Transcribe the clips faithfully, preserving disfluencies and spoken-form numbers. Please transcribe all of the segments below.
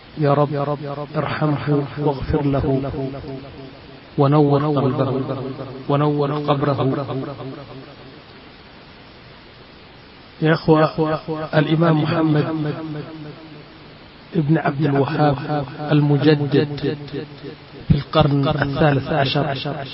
يا رب ارحمه واغفر له ونور قلبه ونور قبره. يا أخوة، الإمام محمد ابن عبد الوهاب المجدد في القرن الثالث عشر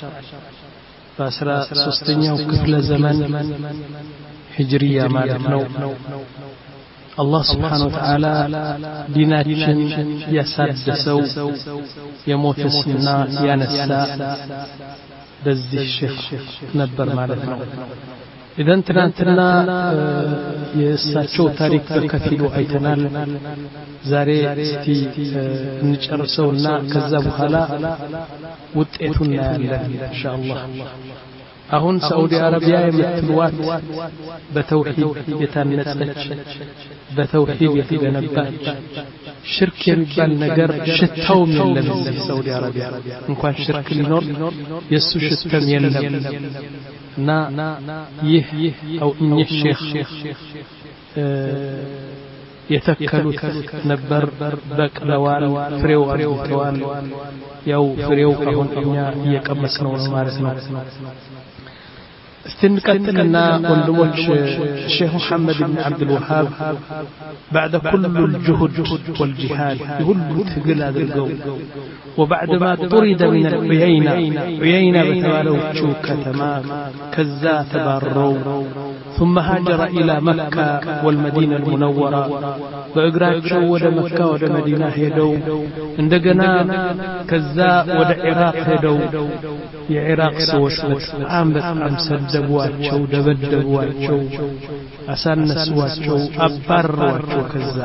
فأسرى سستنيا وكفل زمن هجرية مالتنا. الله سبحانه وتعالى ديناتشن يسادسو يموت السنة ينسى بزي الشيخ نبر مالتنا. إذا تنانتنا يساتشو تاريخ بكثير أيتنال زاري ستي نجرسونا كذب خلا وتأتنا إن شاء الله. أهون سعودي عربية يمثلوات بتوحيد يتنسج بتوحيد يتنبأ شرك يبال نجر شتهم يلم في سعودي عربية إن كان شرك النور يسوع شتهم يلم نا يه أو إن الشيخ يتكلوا نبر بك لوال فريو أرجوان يو فريو أهون إنيا يكمسنا ونمارسنا. استنكتنا قلوش الشيخ محمد بن عبد الوهاب بعد كل الجهد والجهاد يقول تقل هذا القول، وبعدما طرد من العيينة عيينة بتوالو تشوكة تمام كذا تبارو، ثم هاجر إلى مكة والمدينة المنورة وإقراتشو ود مكة ود مدينة هيدو عندنا كذا ود عراق هيدو يا عراق سوش عام بتعام سدبواتشو دبدبواتشو أسانسواتشو أبرواتشو كذا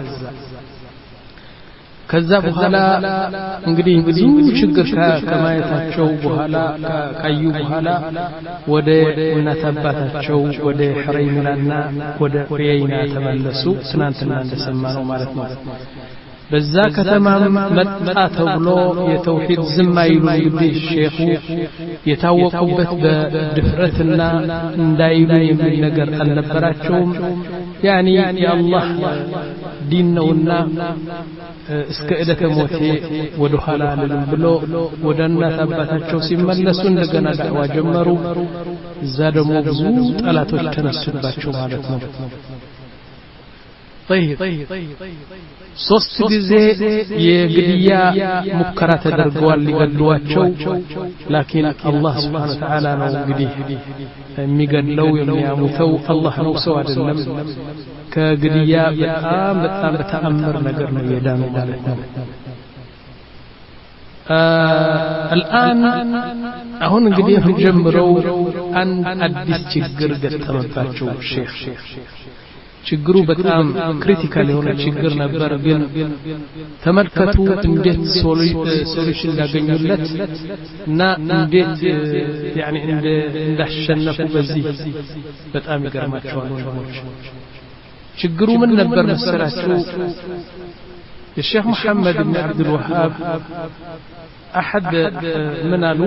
كذا بحالا እንግዲህ ብዙ ችግር ከማየታቸው በኋላ ካዩ በኋላ ወደ እናት አባታቸው ወደ ሐረይምና ወደ ዑየይና ተመለሱ። ትናንትና እንደሰማነው ማለት ነው። በዛ ከተማ መጣ ተብሎ የተውሂድ ዝማይሉ እንግዲህ ሼኹ የታወቁበት በድፍረትና እንዳይሉ የሚል ነገር አልነበራቸውም። ያኒ የአላህ ዲን ነውና እስከ ዕለተ ሞቴ ወደ ኋላ አልልም ብሎ ወደ እናት አባታቸው ሲመለሱ እንደገና ዳዕዋ ጀመሩ። እዛ ደግሞ ብዙ ጠላቶች ተነሱባቸው ማለት ነው። طيب ሶስት ጊዜ የግድያ ሙከራ ተደርገዋል ሊገድሏቸው። ላኪን አላህ Subhanahu Wa Ta'ala ነው እንግዲህ የሚገድለው የሚያሙተው አላህ ነው፣ ሰው አይደለም። ከግድያ በጣም በጣም በተአምር ነገር ነው የዳነው ማለት ነው። الآن አሁን እንግዲህ ጀምረው አንድ አዲስ ችግር ገጠመባቸው ሼክ። ችግሩ በጣም ክሪቲካል የሆነ ችግር ነበር። ግን ተመልከቱ እንዴት ሶሉሽን እንዳገኙለት እና እንዴት ያኒ እንዳሸነፉ በዚህ በጣም ይገርማቸዋል ወንድሞች። ችግሩ ምን ነበር መሰላችሁ? الشيخ محمد بن عبد الوهاب أحد من قالوا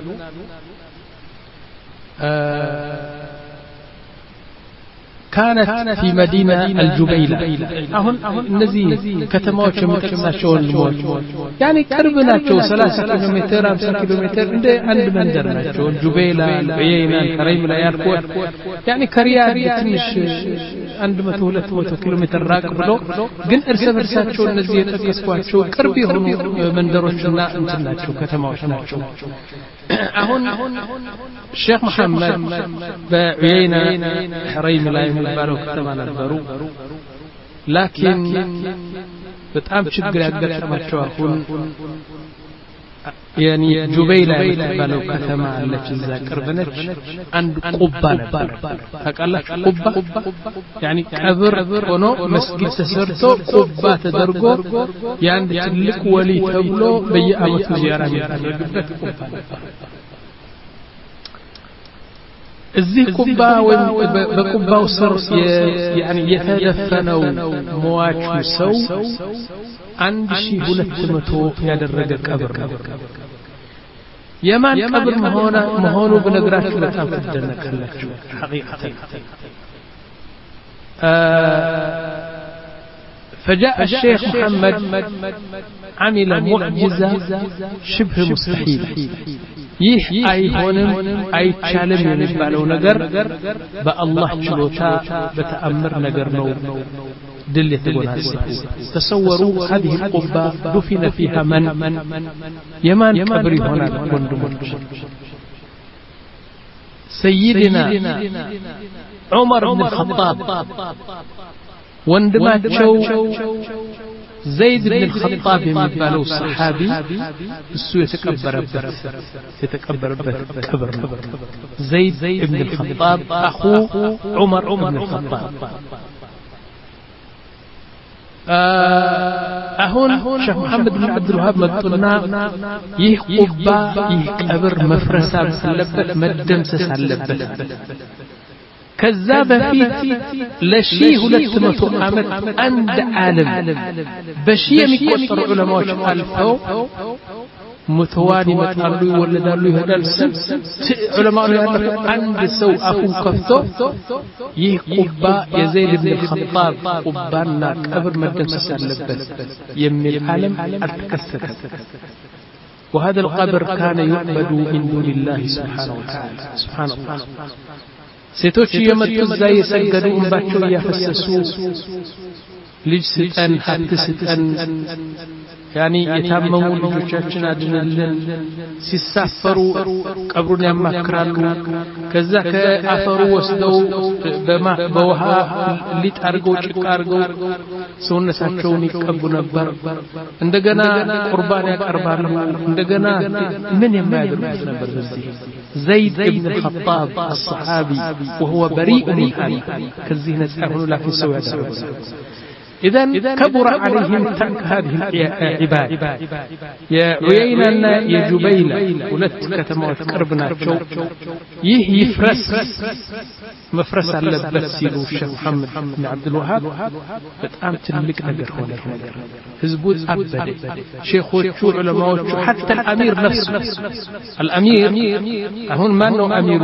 كانت في مدينة الجبيلة. أهون النزي كتماوش متقساشون الموت يعني قربناچو ثلاثة كيلومتر خمسة كيلومتر عند عند منزلناچو الجبيلة العيينة الحريمنا يالكوت يعني كريان ትንሽ አንድ መቶ ሁለት መቶ ኪሎ ሜትር ራቅ ብሎ ግን እርስ በርሳቸው እነዚህ የተከስኳቸው ቅርብ የሆኑ መንደሮችና እንትናቸው ከተማዎች ናቸው። አሁን ሼክ መሐመድ በዑየይና ሐረይም ላይ የሚባለው ከተማ ነበሩ። ላኪን በጣም ችግር ያጋጠማቸው አሁን يعني جبيلة يتبالو كتما التي إذا كربنت عند قبة نبر هكذا قبة يعني كبر ونو مسجد تسرتو قبة تدرجو يعني تلك ولي تبلو بيأمة زيارة يتدرجبت قبة نبر እዚህ ቁባ ወይ በቁባው ስር يعني የተደፈነው ሟቹ ሰው አንድ ሺህ ሁለት መቶ ያደረገ ቀብር ነው። የማን ቀብር መሆኑ መሆኑ በነግራችሁ በጣም ትደነቃላችሁ ሐቂቀተን። فجاء الشيخ محمد عمل معجزة شبه مستحيل ይህ አይሆንም አይቻልም የሚባለው ነገር በአላህ ችሎታ በተአምር ነገር ነው ድል የተጎናጸፈ تصوروا هذه القبة دفن فيها من يمان قبر ይሆናል ወንድሞች سيدنا عمر بن الخطاب ወንድማቸው زيد بن الخطاب የሚባለው صحابي እሱ የተቀበረበት የተቀበረበት ቀብር ነው زيد بن الخطاب اخو عمر بن الخطاب አሁን ሼህ መሐመድ ብን አብዱል ወሃብ መጡና ይህ ቁባ ይህ ቀብር መፍረስ አለበት መደምሰስ አለበት ከዛ በፊት ለሺ ሁለት መቶ ዓመት አንድ ዓለም በሺ የሚቆጠሩ ዑለማዎች አልፈው ሙተዋን ይመጣሉ ይወለዳሉ ይሄዳሉ ዑለማው ያለው አንድ ሰው አፉን ከፍቶ ይህ ቁባ የዘይድ ብን ኸጣብ ቁባና ቀብር መደምሰስ አለበት የሚል ዓለም አልተከሰተም وهذا القبر كان يعبد من دون الله سبحانه وتعالى سبحان الله ሴቶች የመጡ እዛ የሰገዱ እንባቸው ያፈሰሱ ልጅ ስጠን ሀብት ስጠን ያኒ የታመሙ ልጆቻችን አድነልን ሲሳፈሩ ቀብሩን ያማክራሉ ከዛ ከአፈሩ ወስደው በውሃ ሊጣርገው ጭቃርገው ሰውነታቸውን ይቀቡ ነበር እንደገና ቁርባን ያቀርባሉ እንደገና ምን የማያደርጉት ነበር በዚህ زيد بن الخطاب الصحابي وهو بريء من هذا كذي نسأله لكن سوى ذلك إذن كبر عليهم ترك هذه العباد يا عيينة يا جبيلة ولت كتموت قربنا شو يه يفرس مفرس على بسيلو الشيخ محمد بن عبد الوهاب بتأم تلك نجر هنا هزبوت أبدا شيخ وشو علماء حتى الأمير نفسه الأمير هون ما إنه أمير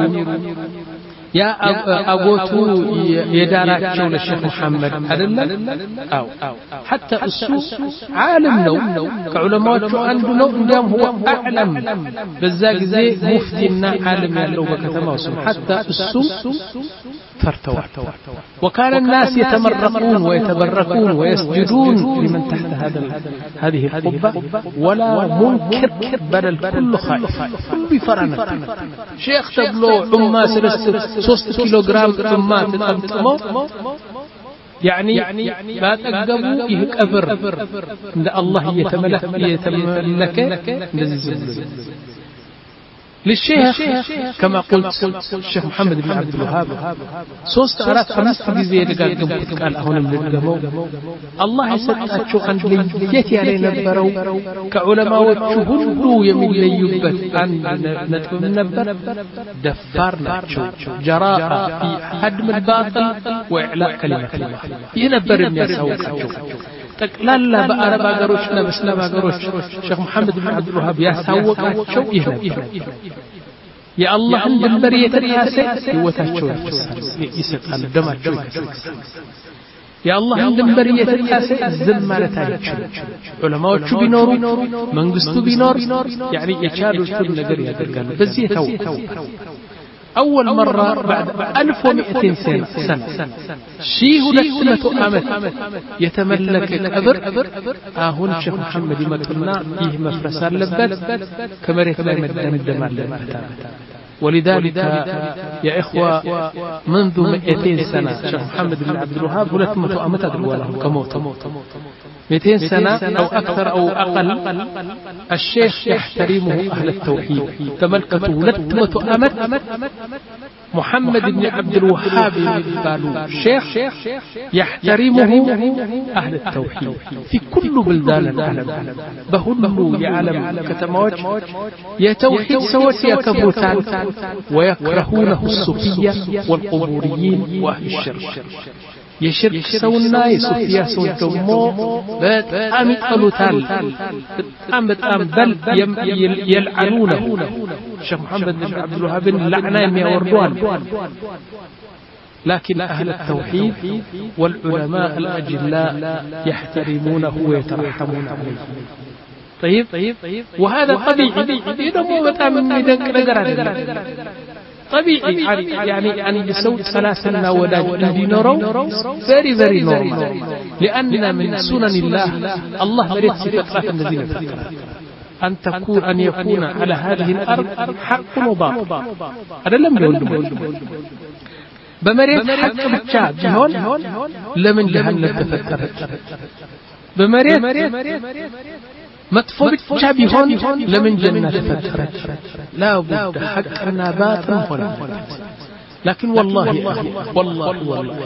يا أبوتو يداراتشو للشيخ محمد أدلل أو حتى السوق عالم لو كعلماء شو عنده لو إنهم هو أعلم بالزاق زي مفتينا عالم يلو بكتماوسم حتى السوق فرتوا وكان الناس يتمرقون ويتبركون ويسجدون لمن تحت هذا هذه القبة ولا منكر بل الكل خائف كل فرنة شيخ تبلو عما سلست ሶስት ኪሎ ግራም ጥማት ተጠምጥሞ يعني ما تقبوا ይህ ቀብር እንደ አላህ እየተመለከ እየተመለከ እንደዚህ ዝም للشيخ كما قلت الشيخ محمد بن عبد الوهاب ሶስት አራት አምስት ጊዜ የደጋገምኩት ቃል አሁንም ልድገመው አላህ የሰጣቸው አንድ ለየት ያለ ነበረው ከዑለማዎቹ ሁሉ የሚለዩበት አንድ ነጥብ ነበር ደፋር ናቸው ጀራአ في هدم الباطل واعلاء كلمة الله ይህ ነበር የሚያሳውቃቸው ጠቅላላ በአረብ ሀገሮችና በእስላም ሀገሮች ሼክ መሐመድ ብን አብዱል ወሃብ ያሳወቃቸው ይህ ነበር የአላህን ድንበር የተጣሰ ህይወታቸው ይሰጣል ደማቸው ይፈሳል የአላህን ድንበር የተጣሰ ዝም ማለት አይችልም ዑለማዎቹ ቢኖሩ መንግስቱ ቢኖር يعني የቻሉትን ነገር ያደርጋሉ በዚህ የታወቀው أول مرة بعد ألف ومئتين سنة شيء لثمة أمد يتملك الأبر آهون شيخ محمد يمتلنا إيه مفرسان لبت كمريت لا يمدن الدمال لبت ولذلك يا إخوة منذ مئتين سنة شيخ محمد بن عبد الوهاب ولثمة أمد أدروا لهم كموت مئتين سنة أو أكثر أو أقل الشيخ يحترمه أهل التوحيد تملكته لثمة أمد محمد بن عبد الوهاب يقالوا الشيخ يحترمه أهل التوحيد في كل بلدان العالم بهلوا يعلم كتموج يتوحيد سوت يكبرتان ويكرهونه الصوفية والقبوريين وأهل الشرك የሽርክ ሰውና የሱፊያ ሰው ደግሞ በጣም ይጠሉታል በጣም በጣም በል يلعنونه ሼክ መሐመድ ብን አብዱል ወሃብ ለዕና የሚያወርዱ አሉ لكن أهل التوحيد والعلماء الأجلاء يحترمونه ويترحمون عليه. طيب وهذا طبيعي يدمو بتام ميدق ነገር አይደለም طبيعي يعني يعني بسو ثلاثنا وداج እንዲኖረው very very normal لأن من سنن الله الله مريت ሲፈጥራት እንደዚህ ነው أن تكون أن يكون على هذه الأرض حق وباطل አይደለም ለወንድም በመሬት ሐቅ ብቻ ቢሆን ለምን ጀሃነም ተፈጠረች በመሬት መጥፎ ብቻ ቢሆን ለምን ጀነት ተፈጠረች لا بد حقنا باطل هنا لكن والله والله والله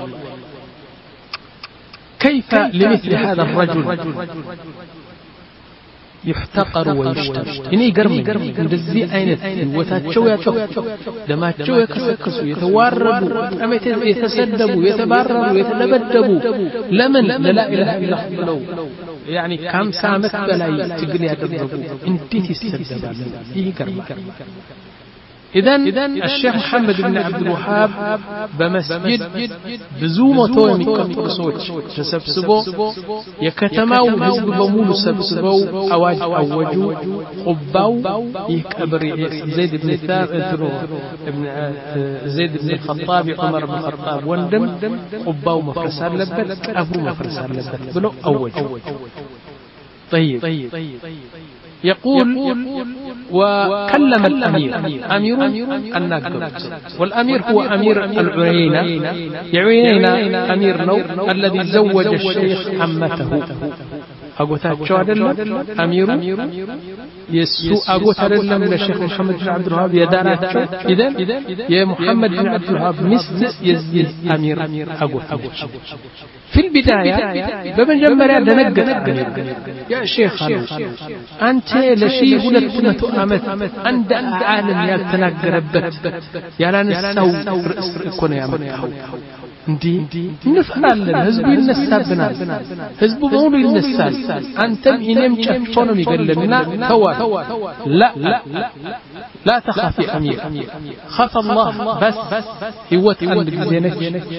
كيف لمثل هذا الرجل يحتقر ويشتم إني قرم እንደዚህ አይነት ወታቸው ያቸው ደማቸው ያከሰከሱ የተዋረዱ በጣም የተሰደቡ የተባረሩ የተለበደቡ ለምን لا اله الا الله يعني كم سامت بلاي تقل يدربوا انتي تستدبال إيه قرم إذن الشيخ محمد بن عبد الوهاب بمسجد بزومته يمكن صوت تسبسبوا يكتماو حزب بمولو سبسبوا أواج أوجو قباو يكبر زيد بن ثابت ابن زيد بن الخطاب عمر بن الخطاب وندم قباو مفرسان لبت أبو مفرسان لبت بلو أوجو طيب يقول وكلم الأمير أمير الناقد والأمير هو أمير العيينة يعيينة أمير نو الذي زوج الشيخ عمته أقوتها شو أدلم أمير يسوء أقوتها أدلم للشيخ محمد بن عبد الوهاب يدارات إذن يا محمد بن عبد الوهاب مثل يزيد أمير أقوتها في البداية بمجمّر دنقت يا شيخ أنت لشي ولدت أمت عند عالم يتنقربت يا لا نسو رئيس كون يا مكه እንዲ እንፈራለን ህዝቡ ይነሳብናል ህዝቡ በሙሉ ይነሳል አንተም እኔም ጨፍቶ ነው የሚገለልና ተዋ لا لا تخاف يا امير خاف الله بس ህይወት አንድ ጊዜ ነች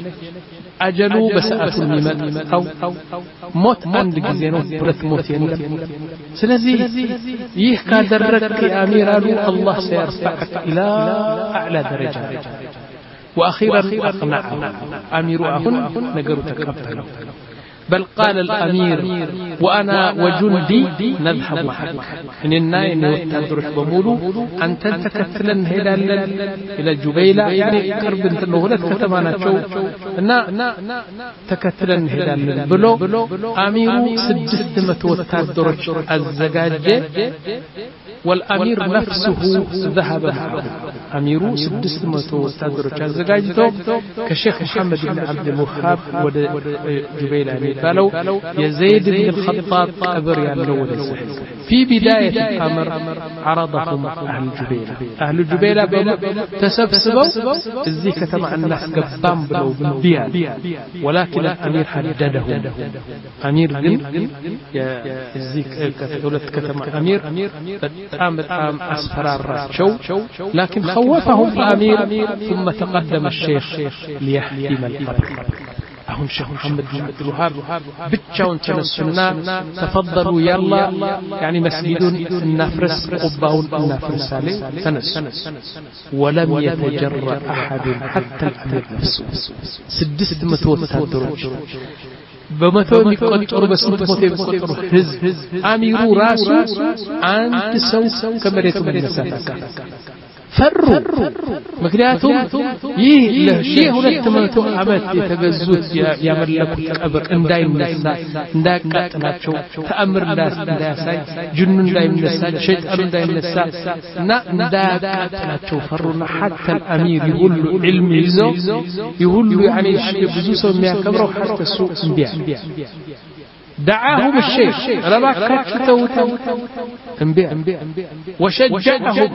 አጀሉ በሰዓቱ የሚመጣው ሞት አንድ ጊዜ ነው ሁለት ሞት የለም ስለዚህ ይህ ካደረክ የአሚራሉ አላህ سيرفعك الى اعلى درجه وأخيرا أقنعه أمير أهن نقروا تقبله بل قال الأمير وأنا وجندي نذهب معك إن الناين والتدرش بمولو أن تنتكتلن إلى الجبيلة يعني قرب انتنهولة كتمانا شو نا تكتلن هلال بلو أمير سدستمة والتدرش الزجاجة والأمير نفسه ذهب معه أمير سدستمة والتدرش الزجاجة كشيخ محمد بن عبد الوهاب وجبيلة قالوا يزيد بن الخطاب أبر يالله في بداية الأمر عرضهم أهل الجبيلة أهل الجبيلة تسبسبوا الزيكة مع الناس قبام بلو بيان ولكن الأمير حدده أمير بن الزيكة دولة كتم أمير بتأم بتأم أسفر الرشو لكن خوفهم الأمير ثم تقدم الشيخ ليحتم القبر أهون شيخ محمد بن عبد الوهاب بتشاون تنسنا تفضلوا يلا يعني مسجد النفرس قباون النفرس عليه تنس ولم يتجرأ أحد حتى الأمير نفسه سدست متوت الدرج بمتو يقطر بس متو يقطر حزب أمير راسه عند سو كمريت من المسافة فروا مكنياتهم ይህ ለሺህ ሁለት መቶ ዓመት የተገዙት ያመለኩት ቀብር እንዳይነሳ እንዳያቃጥላቸው ተአምር እንዳያሳይ ጅኑ እንዳይነሳ ሸይጣን እንዳይነሳ እና እንዳያቃጥላቸው ፈሩና حتى الامير يقول علم ይዞ ይሁሉ يعني ብዙ ሰው የሚያከብረው حتى እሱ እንዲያ دعاهم الشيخ رباكاتش توتو انبيع وشجعهم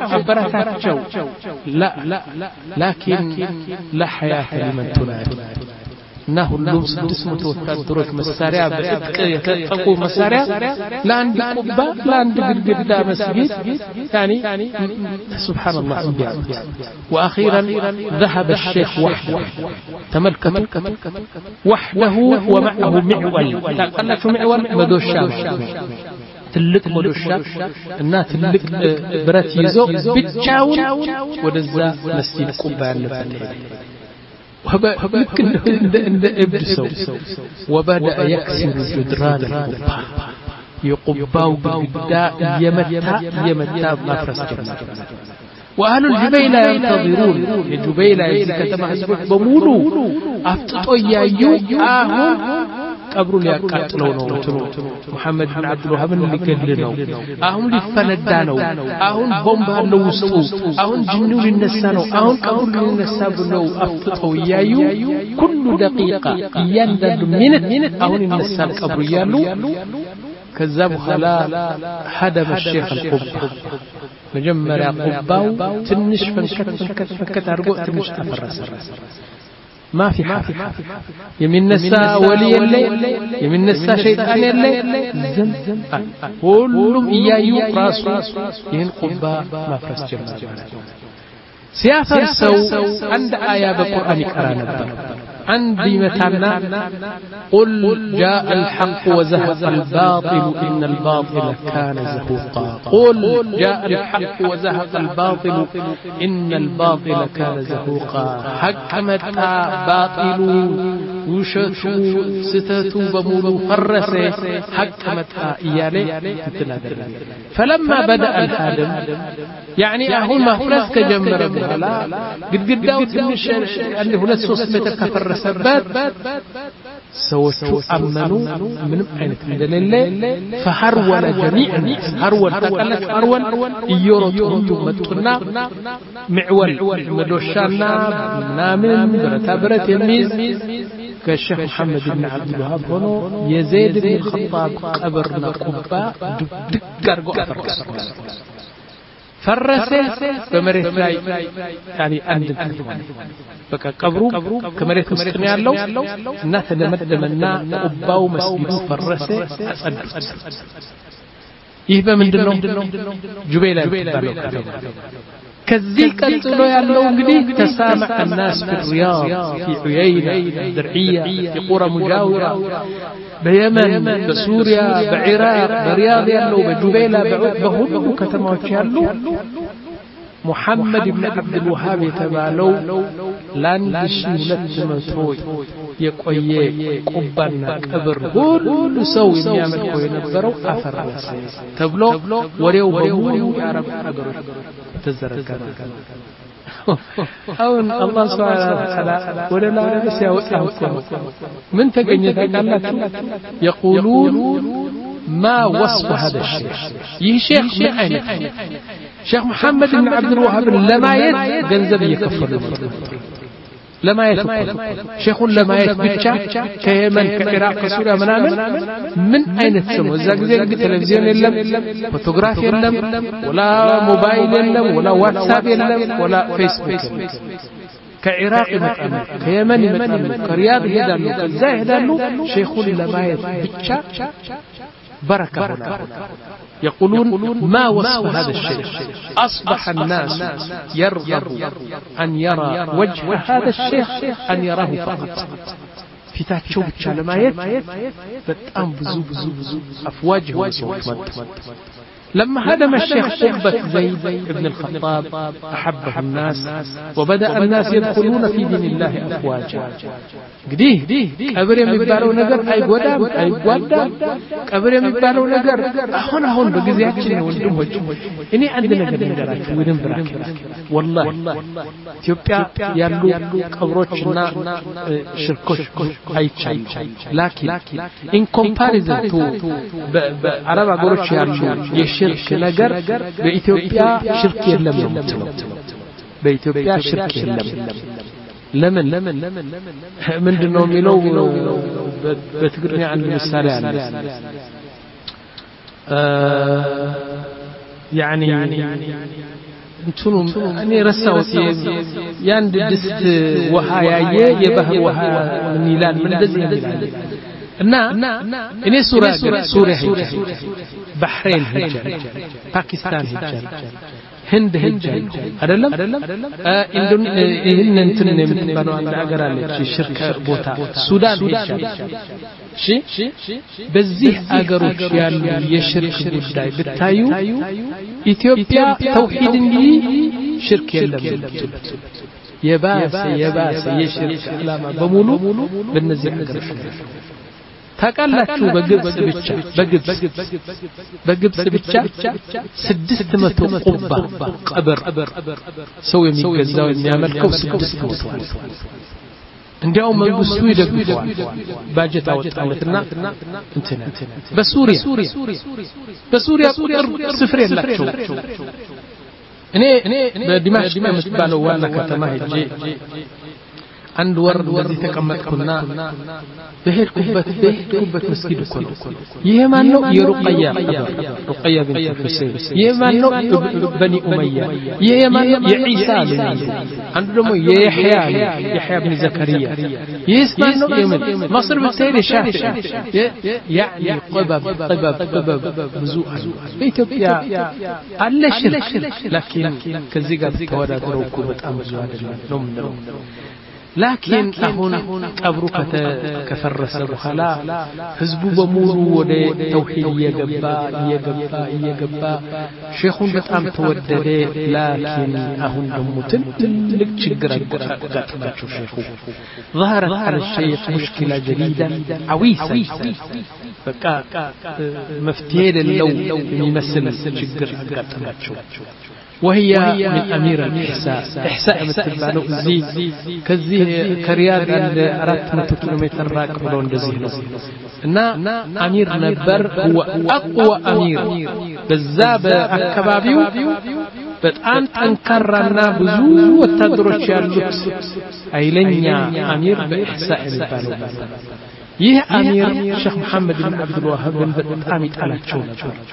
عبرتاتشو لا لكن لا حياة لمن تنادي እና ሁሉም ስድስት መቶ ወታደሮች መሳሪያ በእጥቅ የታጠቁ መሳሪያ ለአንድ ቁባ ለአንድ ግድግዳ መስጊድ يعني سبحان الله واخيرا ذهب الشيخ وحده تملكته وحده ومعه معول قال لك معول مدوشا ትልቅ መዶሻ እና ትልቅ ብረት ይዞ ብቻውን ወደዛ መስጊድ ቁባ ያለበት وبلك عند ابدسو وبدأ يكسر جدران القبة يقباو بالقداء يمتع يمتع مفرس جمع وأهل الجبيلة ينتظرون الجبيلة يزكى محزبك بمولو أفتطوا يايو آهون قبروا لي أقاتلوا نوتنو محمد بن عبد الوهاب لقدلنو آهون لفندانو آهون بومبا لوستو آهون جنو للنسانو آهون قبروا للنسابنو أفتطوا يايو كل دقيقة يندد منت آهون النسان قبروا يالو كذاب خلا حدم الشيخ القبة مجمّر قباو تنش فنكت فنكت فنكت أرجو تنش تفرس ما في حافظ يمين نسا ولي الليل يمين نسا شيطان الليل زم زم كلهم إيايو راسو ين قبا ما فرس جمّر سيافر سو عند آية بقرآن كرانب عندي متعنا قل جاء الحق وزهق الباطل إن الباطل كان زهوقا قل جاء الحق وزهق الباطل إن الباطل كان زهوقا حق متى باطل وشتو ستتو بمولو فرسه حق متى إيالي فلما بدأ الآدم يعني أهون ما فرس كجمر بهلا قد قداو تنش عنده نسوس متى كفر سبات سوتو أمنوا من عينة دليل فهرول جميعا هرول تقلت هرول يورطهم متقنا معول مدوشانا نامن برتابرة يميز كالشيخ محمد بن عبد الوهاب هنا يزيد بن الخطاب قبرنا قبا دكار قعفر فرسه بمريت لاي يعني عند الكلمة بقى قبرو كمريت مستمع له الناس دمدمنا قباو مسجدو فرسه أصدت يهبه من دنو جبيلة يتبالو كذي قلتلو يالله انجدي تسامع الناس في الرياض في عيينة درعية في قرى مجاورة بيمن بسوريا بعراق برياض يالله بجبيلة بهم كتموت يالله محمد بن عبد الوهاب يتبالو لاندش ملتمتوي يقوي قبنا قبر كل سوي يعمل كوي نبرو أفرس تبلو وريو بمولو عرب أقرر تزرق أو الله سبحانه وتعالى ولا لا بس يوقعكم من تجنيت الله يقولون ما وصف هذا الشيخ يه شيخ معنا شيخ محمد بن عبد الوهاب لما يد جنزب يكفر لما يكفر شيخ لما يد بيتشا كيمن كعراق كسوريا منامن من أين تسمو زاك زاك تلفزيون يلم فوتوغراف يلم ولا موبايل يلم ولا واتساب يلم ولا فيسبوك كعراق مكان كيمن مكان كرياض يدانو كزا يدانو شيخ لما يد بيتشا بركة هنا يقولون ما وصف هذا الشيخ أصبح الناس يرغب أن يرى وجه هذا الشيخ أن يراه فقط في تاتشوب الشالمايت بتأم بزو بزو بزو أفواجه وصوت لما هدم الشيخ قبة زيد بن الخطاب أحبه الناس وبدأ الناس يدخلون في دين الله أفواجا قديه قبر يمبالو نجر أي قدام أي قدام قبر يمبالو نجر هون هون بجزياتنا وندم وجه إني عندنا نجر نجرات وين براك والله إثيوبيا يالو قبروتنا شركوش أي شيء لكن in comparison to عرب قبروتش يالو يشرك نجر بإثيوبيا شرك يلم بإثيوبيا شرك يلم لمن لمن من دنهم يلو بتقرني عن المثال يعني يعني እንትኑ እኔ ረሳሁት ያንድ ድስት ውሃ ያየ የባህር ውሃ ምን ይላል ምን እንደዚህ ይላል እና እኔ ሱሪያ ሱሪያ ሄጄ ባህሬን ሄጄ ፓኪስታን ሄጄ ህንድ ሄጄ አይደለም እንደን ይሄን እንትን የምትባለው አንድ ሀገር አለች ሽርክ ቦታ ሱዳን ሄጄ እሺ በዚህ ሀገሮች ያሉ የሽርክ ጉዳይ ብታዩ ኢትዮጵያ ተውሂድ እንጂ ሽርክ የለም የባሰ የባሰ የሽርክ ዓላማ በሙሉ በእነዚህ ሀገሮች ታቃላችሁ በግብጽ ብቻ በግብጽ በግብጽ ብቻ ስድስት መቶ ቁባ ቀብር ሰው የሚገዛው የሚያመልከው ስድስት መቶ እንዲያው መንግስቱ ይደግፈዋል ባጀት አወጣለትና እንትን በሱሪያ በሱሪያ ቁጥር ስፍር የላቸው እኔ በዲማሽቅ የምትባለው ዋና ከተማ ሄጄ አንድ ወር እንደዚህ ተቀመጥኩና በሄድኩበት በሄድኩበት መስጊድ እኮ ነው ይሄ ማን ነው የሩቀያ ሩቀያ ቢንት ሁሴን ይሄ ማን ነው በኒ ኡመያ ይሄ ማን ነው የኢሳ ልጅ አንዱ ደግሞ የያህያ ያህያ ብን ዘከሪያ ይሄስ ማን ነው መصر ብትሄድ ሻፊዒ ያኒ قبب قبب قبب ብዙ በኢትዮጵያ አለ ሽርክ ላኪን ከዚህ ጋር ተወዳድረው እኮ በጣም ብዙ አይደለም ነው ምንድነው لكن هنا قبرك كفرس بخلا حزبو بمولو ወደ ተውሂድ يغبا يغبا يغبا ሼኹን በጣም ተወደደ لكن አሁን ደግሞ ትልቅ ችግር አጋጠማቸው ሼኹ ظهرت على الشيخ مشكلة جديدة عويصة በቃ መፍትሄ የሌለው የሚመስል ችግር አጋጠማቸው وهي من أمير الإحساء إحساء متبالو زي كزي كرياد عند أربعة كيلومتر راك بلون دزينو نا أمير نبر هو أقوى أمير بالزاب أكبابيو بتأن أنكرنا بزو وتدرج يالوت أيلنيا أمير بإحساء متبالو يه أمير شيخ محمد بن عبد الوهاب بن بتأمي على شون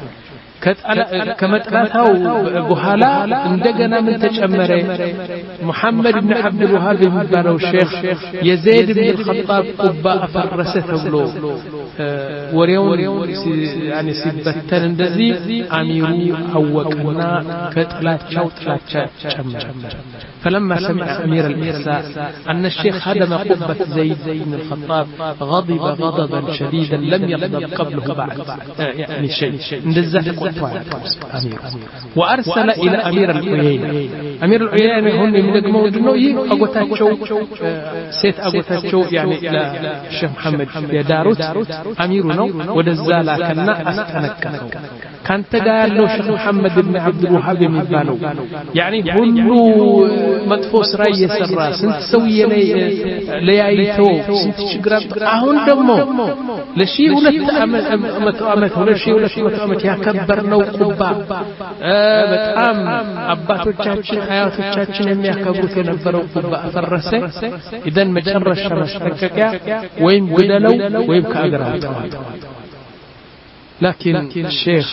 كمتلاتاو بوحالا እንደገና ምን ተጨመረ محمد بن عبد الوهاب የሚባለው ሼክ የዘይድ بن الخطاب ቁባ አፈረሰ ተብሎ ወሬውን ያኒ ሲበተን እንደዚህ አሚሩ አወቀና ከጥላቻው ጥላቻ ጨመረ فلما سمع أمير الإحساء أن الشيخ هدم قبة زيد بن الخطاب غضب غضبا شديدا لم يغضب قبله بعد يعني شيء نزه أمير وأرسل إلى أمير العيينة أمير العيينة هن يمدقموا دنو يه أغوتاتشو سيت أغوتاتشو يعني إلى الشيخ محمد يا داروت أميرنا ودزالا كنا أستنكسو كان تقال له الشيخ محمد بن عبد الوهاب يمبالو يعني كله مدفوس رأي سرا سنت سوية ليايتو سنت شقراب أهون دمو لشي ولت أمت أمت ولشي ولت أمت يا كبرنا وقبا بتأم أباتوቻችን አያቶቻችን የሚያከብሩት የነበረው ቁባ ፈረሰ إذن መጨረሻ ማስጠንቀቂያ ወይም ግደለው ወይም ከአገር አውጣው لكن الشيخ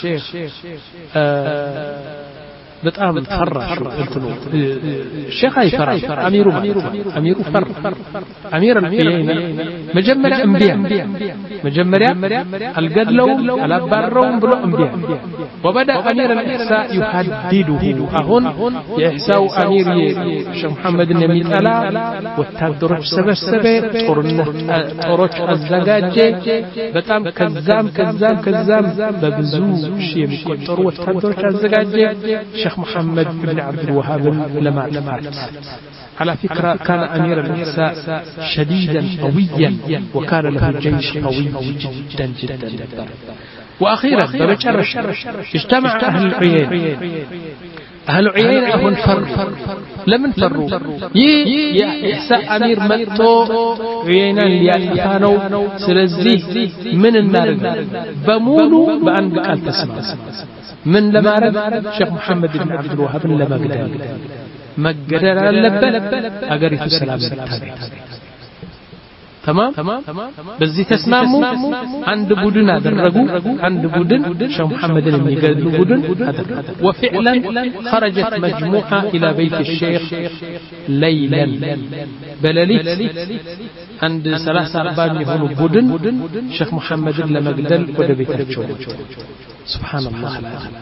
በጣም ፈራሹ እንትኑ ሼክ አይፈራ አሚሩ አሚሩ ፈራ አሚር አልፊያና መጀመሪያ እንቢያ መጀመሪያ አልገድለው አላባረው ብሎ እንቢያ وبدا امير الاحساء يحدده አሁን የኢህሳው አሚር ሼክ መሐመድ ነሚጣላ ወታደሮች ሰበሰበ ጦርነት ጦሮች አዘጋጀ በጣም ከዛም ከዛም ከዛም በብዙ ሺህ የሚቆጠሩ ወታደሮች አዘጋጀ الشيخ محمد بن عبد الوهاب لما لمات على فكرة كان أمير الإحساء شديدا قويا وكان له جيش قوي جدا جدا وأخيرا بمجرش اجتمع أهل العيين أهل العيين أهل فر لمن فروا يا إحساء أمير متو عيينا ليالفانو سلزي من النار بمولو بأن بقال تسمع من لما رد شيخ محمد بن عبد الوهاب لما قدر ما قدر اللبل أقريت السلام التابع تمام بزي تسمامو عند بودن أدرجوا عند بودن شيخ محمد الميقال بودن وفعلا خرجت مجموعة إلى بيت الشيخ ليلا بلاليت عند ثلاثة أرباب يهونوا بودن شيخ محمد لما قدل وده بيترجوا سبحان الله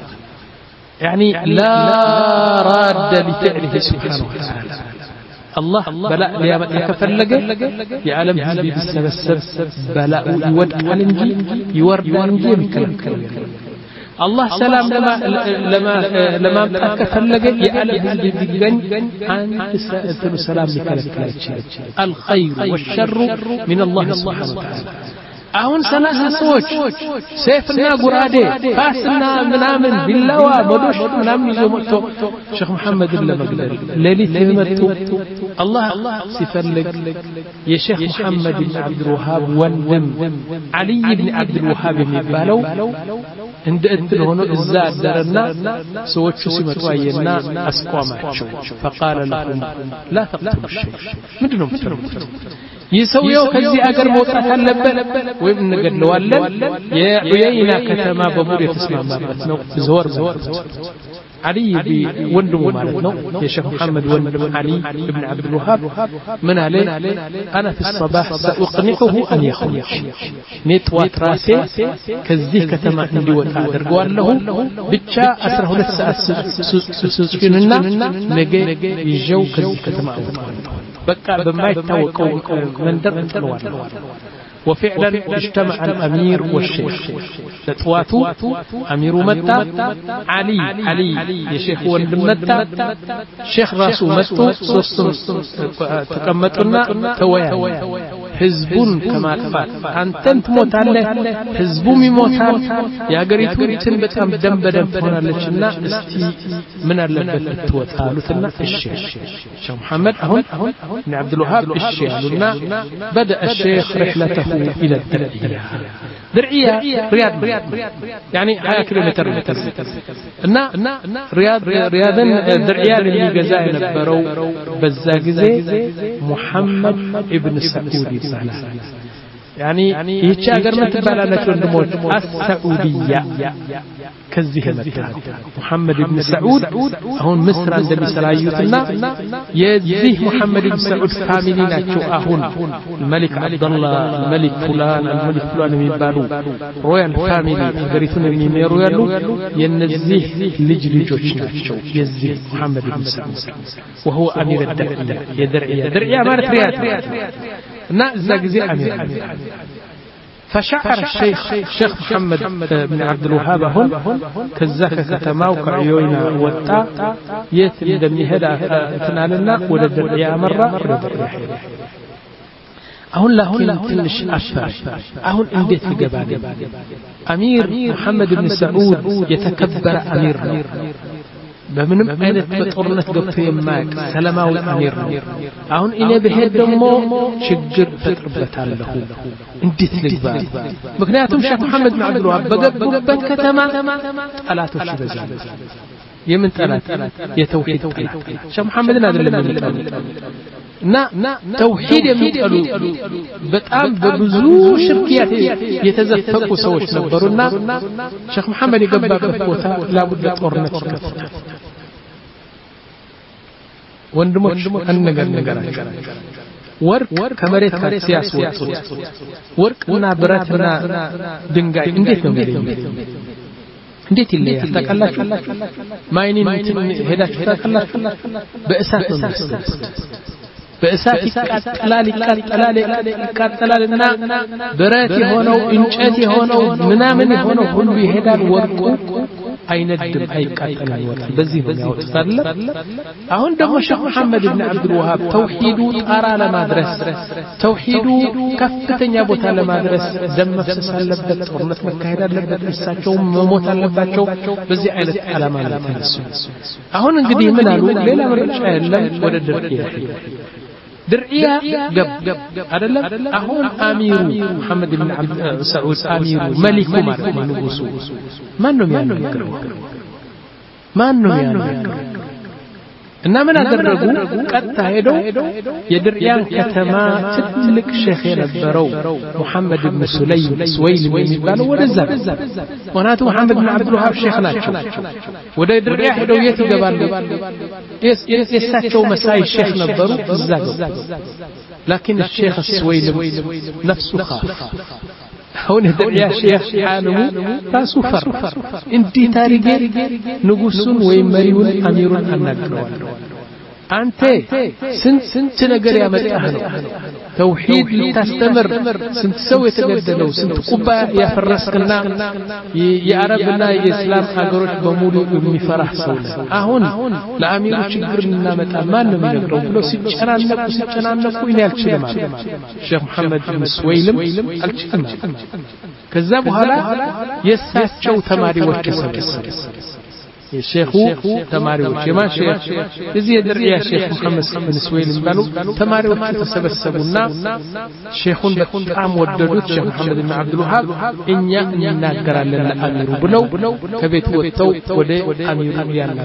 يعني لا راد لفعله سبحانه وتعالى الله بلاء ليامت يكفلقه يعلم هذه بالسبب بلاء يودع الانجي يورد الانجي بكلام كلام الله سلام لما لما لما تكفلقه يعلم هذه بالجن أنت سألت سلام بكلام كلام الخير والشر من الله سبحانه وتعالى አሁን ሰላሳ ሰዎች ሰይፍና ጉራዴ ፋስና ምናምን ቢላዋ መዶሽ ምናምን ይዘው መጥቶ ሼክ መሐመድን ለመግደል ሌሊት የመጡ አላህ ሲፈልግ የሼክ መሐመድ ኢብኑ አብዱል ወሃብ ወንድም አሊ ኢብኑ አብዱል ወሃብ የሚባለው እንደ እንትን ሆኖ እዛ አደረና ሰዎቹ ሲመጡ አየና አስቆማቸው فقال لهم لا تقتلوا الشيخ ምንድነው የምትሉት يسويو كذي أجر موتى هلبل وابن نقدلوالن يا عيينا كتما بمور يتسمع ما بتنو زور زور علي بوندم مالتنو يا شيخ محمد وندم علي ابن عبد الوهاب من عليه أنا في الصباح سأقنعه أن يخرج نتوات راسي كذي كتما عندي وتعذر قوال له بتشا أسره لسا سسكننا نجي يجو كذي كتما بقى بما يتوقعوا من در انتروان وفعلا اجتمع الأمير والشيخ تتواتوا أمير متى علي علي يا شيخ وندم متى شيخ راسو متو صوصن تكمتنا تويا حزبون كما تفات أنتن تموت عليه حزبون يموت يا قريتو يتن بتام دم بدم فونا لجنا استي من اللبت التوتالوتنا الشيخ شيخ محمد أهون بن عبد الوهاب الشيخ لنا بدأ الشيخ رحلته إلى الدرعية درعية رياض يعني على كيلومتر نا رياض رياض درعية اللي جزائر نبرو بزاجزي محمد ابن سعود يعني يتشا أجر ما تبالي على تندموت السعودية كذي مكان محمد بن سعود هون مصر عند بسرايوتنا يذيه محمد بن سعود فاميلين أشوا هون الملك عبد الله الملك فلان الملك فلان من بارو رويال فاميلي قريتنا من رويالو ينزيه لجل جوشنا أشوا يذيه محمد بن سعود وهو أمير الدرعية يدرعية درعية ما رياض نأزق زي أمير فشعر الشيخ شيخ محمد بن عبد الوهاب هون كزاك كتماو كعيونا وتا يتم دمي هدا تنالنا ولد الرياء مرة أهون لكن تنش أشفر أهون انديت الجبال أمير محمد بن سعود يتكبر أمير بمنم أين تطورنت قبطي ماك سلاماوي أمير أهون إني بهيد دمو شجر فتربت له انديت لقبال مكنياتهم شيخ محمد بن عبد الوهاب بقبت كتما ألاتو شبزان يمن تلات يتوحيد تلات شيخ محمد نادر لمن نا توحيد يمتقلوا بتقام ببزو شركيات يتزفقوا سوش نبرونا شيخ محمد يقبل بفوتا لابد تطورنت كفتا ወንድሞች አንነገር ነገራቸው ወርቅ ከመሬት ከሲያስ ወጥቶ ወርቅና ብረትና ድንጋይ እንዴት ነው የሚለየው እንዴት ይለያል ታውቃላችሁ ማይኒን ሄዳችሁ ታውቃላችሁ በእሳት ነው የሚሰሩት በእሳት ይቃጠላል ይቃጠላል ይቃጠላልና ብረት የሆነው እንጨት የሆነው ምናምን የሆነው ሁሉ ይሄዳል ወርቁ አይነድም አይቃጠልም ይወጣል በዚህ ነው ያወጣል አሁን ደግሞ ሼክ መሐመድ ኢብኑ አብዱል ወሃብ ተውሂዱ ጣራ ለማድረስ ተውሂዱ ከፍተኛ ቦታ ለማድረስ ደም መፍሰስ አለበት ጦርነት መካሄድ አለበት እሳቸው መሞት አለባቸው በዚህ አይነት ዓላማ ላይ ተነሱ አሁን እንግዲህ ምን አሉ ሌላ ምርጫ የለም ወደ ድርቂያ درعية قب أدلم أهون أمير محمد بن عبد سعود أمير ملك مالك نبوسو ما نم يعني ما نم يعني እና ምን አደረጉ ቀጥታ ሄደው የድርያን ከተማ ትልቅ ሼኽ የነበረው ሙሐመድ ኢብኑ ሱለይም ስወይልም የሚባለው ወደዛ ወናቱ ሙሐመድ ኢብኑ አብዱል ወሃብ ሼኽ ናቸው ወደ ድርያ ሄደው የት ይገባሉ የሳቸው መሳይ ሼኽ ነበሩ እዛ ገቡ لكن الشيخ السويلم نفسه خاف هون الدنيا شيخ حالمو راسو فر انتي تاريخي نقصون ويمريون أميرون النقرون أنت سنت سنت نقر يا متأهل توحيد تستمر سنت سوي تقدلو سنت قبا يا فرسكنا يا عربنا يا إسلام أقرش بمولي أمي فرح سونا أهون لأمير شجرنا متأمان من الروم لو سجنا نكو سجنا نكو إني الشلما الشيخ محمد بن سويلم الشلما كذبوا هلا يساتشو تماري وكسب الشيخ تماري وشما شيخ إذا يدري يا شيخ محمد بن سويلم قالوا تماري وتسبسبونا شيخون بتعام وددوت شيخ محمد بن عبد الوهاب إنيا نناقر لنا أمير بلو كبيت وتو ودي أمير يانا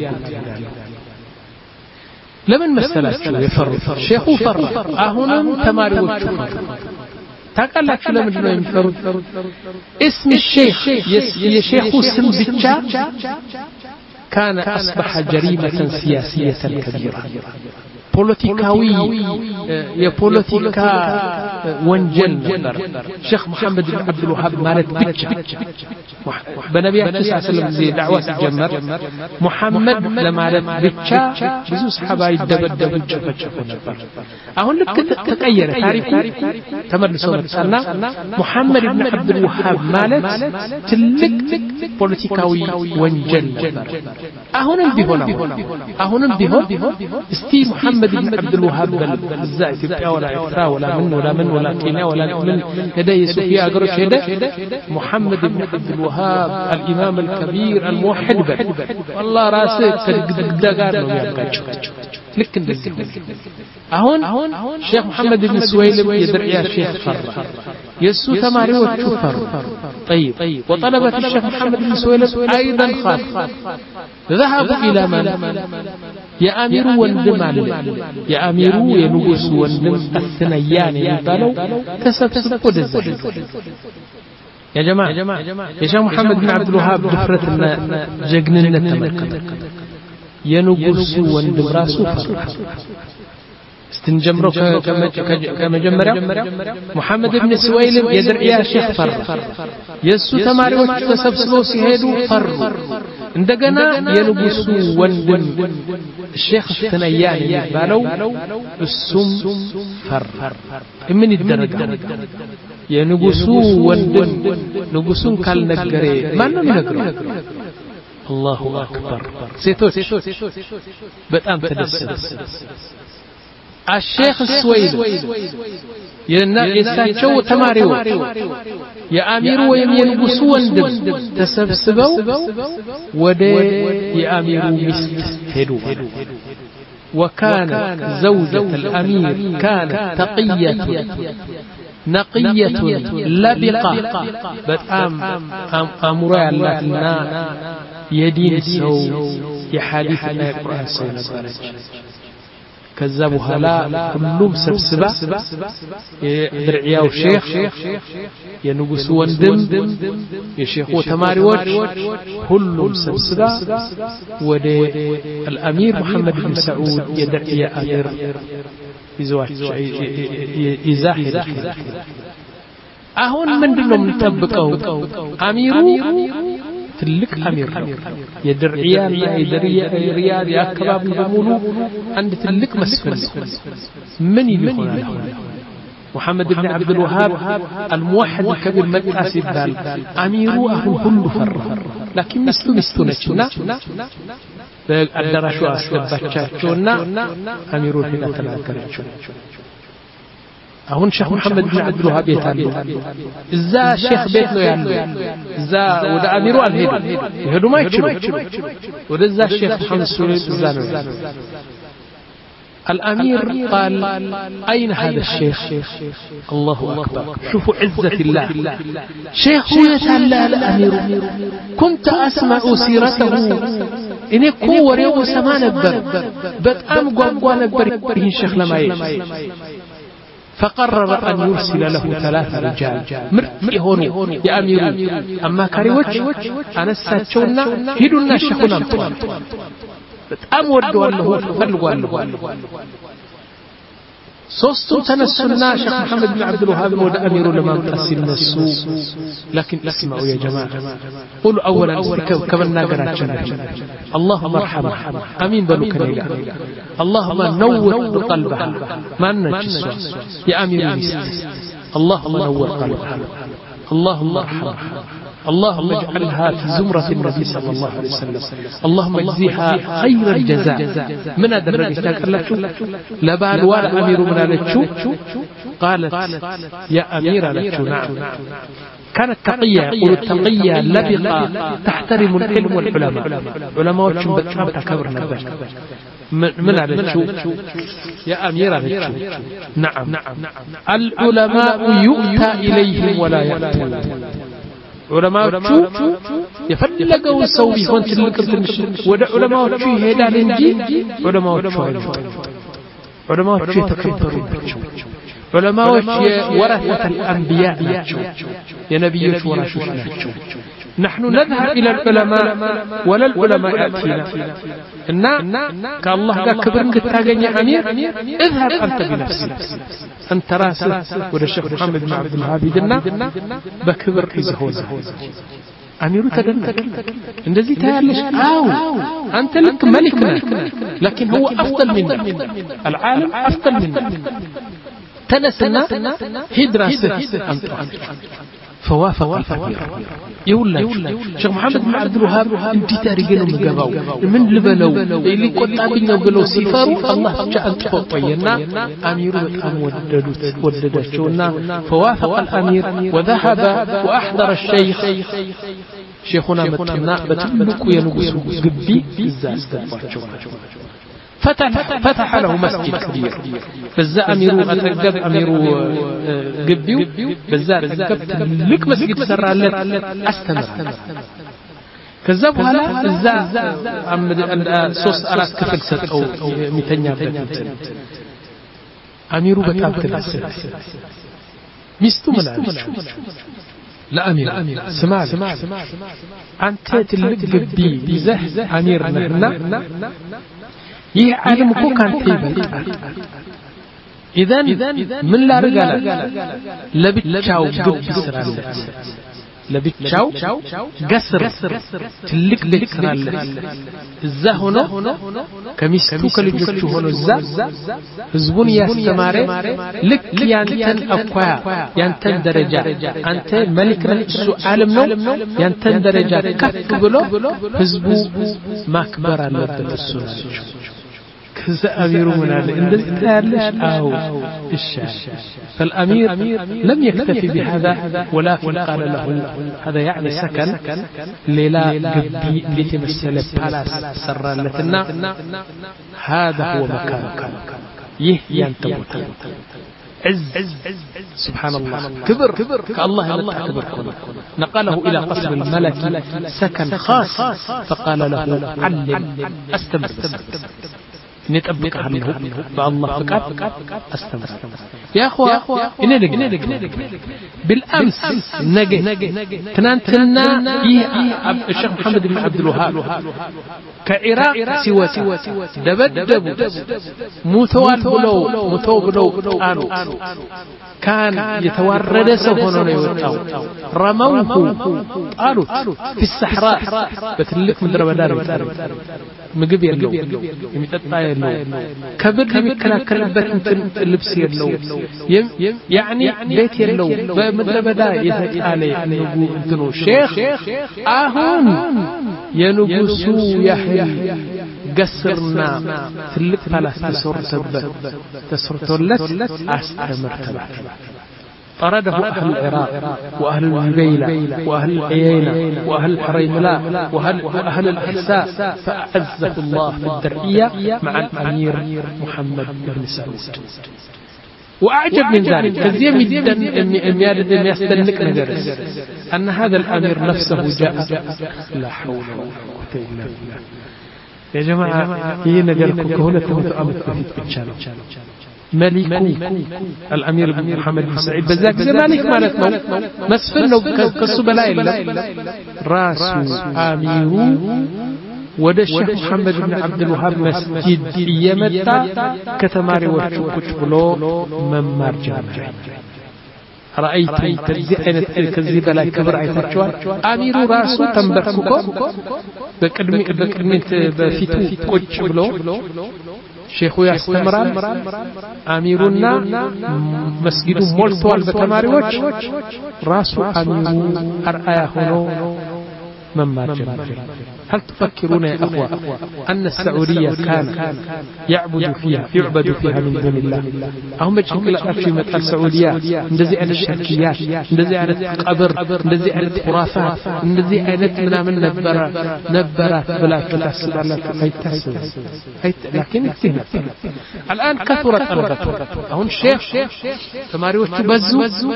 لمن مسألة يفر شيخ فر أهونم تماري وشما تقال لك شو لمن يفرد اسم الشيخ يا شيخ اسم بتشا كان أصبح جريمة سياسية كبيرة بوليتيكاوي يا بوليتيكا وانجل نظر شيخ محمد بن عبد الوهاب مالت بتش بنبي تسعة سلم زي دعوة الجمر محمد لمالت بتشا بزو صحابة يدبدب الجفة نبر أهون لك تغير تاريخه تمرسوا مثلنا محمد بن عبد الوهاب مالت تلك بوليتيكاوي وانجل نظر أهون بهنا أهون بهون استي محمد بن عبد الوهاب بالزائد تبقى ولا إفرا ولا من ولا من ولا كينا ولا من هداي سفيا قرش هدا محمد بن عبد الوهاب الإمام الكبير الموحد بل والله راسك تدقار لهم يبقى لك نزل أهون شيخ محمد بن سويلم يدرع يا شيخ فر يسو تماري وتشفر طيب وطلبة الشيخ محمد بن سويلم أيضا خاف ذهبوا إلى من يا أمير وندم يا أمير ينقص وندم الثنيان يقالوا تسبسب ودزه يا جماعة يا شيخ محمد بن عبد الوهاب دفرة جقننا تمكن ينقص وندم راسه استنجمروا كما جمرا محمد بن سويلم يدرع يا شيخ فر يسو تماري وتسبسبوا سيهدوا فر عندنا ينقصوا وندم الشيخ الثنيان يقالوا السم فر من الدرجة ينقصوا وندم نقصون كالنقري ما نقرأ الله أكبر سيتوش بتأم تدسل الشيخ السويد يساتشو تماريو يا أمير وينقصوا وندم تسبسبوا ودي يا أمير مست هدو وكانت زوجة الأمير كانت تقية نقية لبقة بتأم أمرها لنا يدين سو يحادث القرآن سو نبارج كذبوا هلا كلهم سبسبة درعيا وشيخ ينقصوا وندم يشيخوا تماريوش كلهم سبسبة ودي الأمير محمد بن سعود يدعي أمير يزواج يزاحد أهون من دلهم نطبقه أميرو تلك أمير يدرعيان يدريان يا كباب بمولو عند تلك مسفن من يكون محمد بن عبد الوهاب الموحد الكبير متأسي بال أميرو أهو كل فر لكن مستو مستو نشنا الدرشوا أسلبتشاتشونا أميرو هنا تناكرتشون أهون شيخ محمد بن عبد الوهاب يتعلم إذا شيخ بيت له يعني إذا وده أميرو الهيد يهدو ما يكشلو وده إذا شيخ محمد سوري إزانو الأمير قال أين هذا الشيخ الله أكبر شوفوا عزة الله شيخ يتعلى الأمير كنت أسمع سيرته እኔ እኮ ወሬው ሰማ ነበር በጣም ጓጓ ነበር ይህን ሸኽ ለማየት فقرر أن يرسل له ثلاثة رجال مرء هوني يا أمير أما كاريوش أنا ساتشونا هيدونا الشيخنا مطوان أمودوا له فلقوا له صوستو تنسلنا شيخ محمد بن عبد الوهاب ود أمير لما متأسل نسو لكن اسمعوا يا جماعة قولوا أولا كمن ناقرات شنك اللهم ارحمه أمين بلوك نيلا اللهم نور قلبها ما نجسوا يا أمير المسلم اللهم نور قلبها اللهم ارحمها اللهم اجعلها في زمرة النبي صلى الله عليه وسلم اللهم اجزيها خير الجزاء من هذا الرجل تكلمت لبال ولا أمير من الشو قالت يا أمير الشو نعم كانت تقية يقول التقية لبقى تحترم العلم والعلماء علماء شنبت شنبت كبر نبات من على الشو يا أمير الشو نعم العلماء يؤتى إليهم ولا يأتون ዑለማዎቹ የፈለገው ሰው ቢሆን ትልቅም ትንሽ ወደ ዑለማዎቹ ይሄዳል እንጂ ዑለማዎቹ አይደሉም ዑለማዎቹ የተከበሩ ናቸው ዑለማዎች የወራثة الأنبياء ናቸው የነብዮች ወራሾች ናቸው نحن نذهب إلى العلماء ولا العلماء يأتينا إن كالله قال كبر كتاجني أمير اذهب أنت بنفسك أنت راسل ولا الشيخ محمد بن عبد الوهاب دنا بكبر إزهوز أمير تدنك إن ذي تعالش أو أنت لك ملكنا لكن هو أفضل منا العالم أفضل منا تنسنا هدراسه أنت فوافق الفقير يقول لك شيخ محمد بن عبد الوهاب انت تارجينه مجباو من لبلو اللي قطابينه بلو سيفارو الله جاء تفطينا امير بتام وددوت وددچونا فوافق الامير وذهب واحضر الشيخ شيخنا متنا بتلكو ينغسو غبي اذا استغفروا فتح فتح له مسجد كبير فزا اميرو اتقب اميرو غبيو بزا اتقب تلك مسجد سرالت استمر كذا بኋላ እዛ ሶስት አራት ክፍል ሰጠው የሚተኛበት አሚሩ በጣም ተደሰተ ሚስቱ ምናለች ለአሚር ስማ አንተ ትልቅ ግቢ ይዘህ አሚር ነህና ይህ ዓለም እኮ ካንተ ይበልጣል ኢዘን ምን ላርጋለ ለብቻው ግብ ይስራለት ለብቻው ገስር ትልቅ ቤት ይስራለት እዛ ሆኖ ከሚስቱ ከልጆቹ ሆኖ እዛ ህዝቡን ያስተማረ ልክ ያንተን አኳያ ያንተን ደረጃ አንተ መልክ ነህ እሱ ዓለም ነው ያንተን ደረጃ ከፍ ብሎ ህዝቡ ማክበር አለበት እሱ ነው كذا أمير من هذا إن ذلك أو الشام فالأمير لم يكتفي بهذا ولكن قال له هذا يعني سكن ليلا قبي لتمثل بالاس سرا لتنا هذا هو مكانك يه ينتبه عز سبحان الله كبر كالله يمتع كبر كله نقله إلى قصر الملك سكن خاص فقال له علم أستمر نتأبك عنه بالله فقط أستمر يا أخوة إني لك بالأمس نجي تنانتنا الشيخ محمد بن عبد الوهاب كعراق سوى دبدبوا متوال بلو متو بلو قالوا كان يتورد سفنون يوتاو رموه قالوا في الصحراء بتلك من رمضان ምግብ የለው የሚጠጣ የለው ከብር የሚከላከልበት ልብስ የለው ያኒ ቤት የለው በምድረ በዳ የተጣለ ንጉ እንትኑ ሼክ አሁን የንጉሱ ያህል ገስርና ትልቅ ፓላስ ተሰርቶበት ተሰርቶለት አስተምር ተባለ طرده أهل العراق وأهل الجبيلة وأهل العيينة وأهل الحريملاء وأهل, وأهل الأحساء فأعزه الله بالدرعية مع الأمير محمد بن سعود وأعجب من ذلك كزيم جدا أن يستنك نجرس أن هذا الأمير نفسه جاء لا حول ولا قوة إلا بالله يا جماعة هي نجركم كهولة تموت أمت بفيت بتشالو ملكو الأمير محمد بن سعيد بزاك زي مالك مالتنا مسفن كسو بلاي راسو أميرو وده الشيخ محمد بن عبد الوهاب مسجد يمتى كتماري وشكوش بلو ممار جامعي رأيتم كذي أنا كذي بلا كبر عيتشوان أمير راسو تنبركوكو بكرمي بكرمي بفيتو كوتش بلو شيخو يستمران أميرنا مسجد مولتوال بتماريوش راسو أمير أرأيه هنو مما جمعي هل تفكرون يا أخوة أن السعودية كان يعبد فيها يعبد فيها من دون الله أهم بشكل أفشمة السعودية ندزي عن الشركيات ندزي عن القبر ندزي عن الخرافات ندزي عن منا من نبرة نبرة بلا تحسب على هيتحسب لكن اكتنا الآن كثرت أنغتوا هون الشيخ تماريوش بزو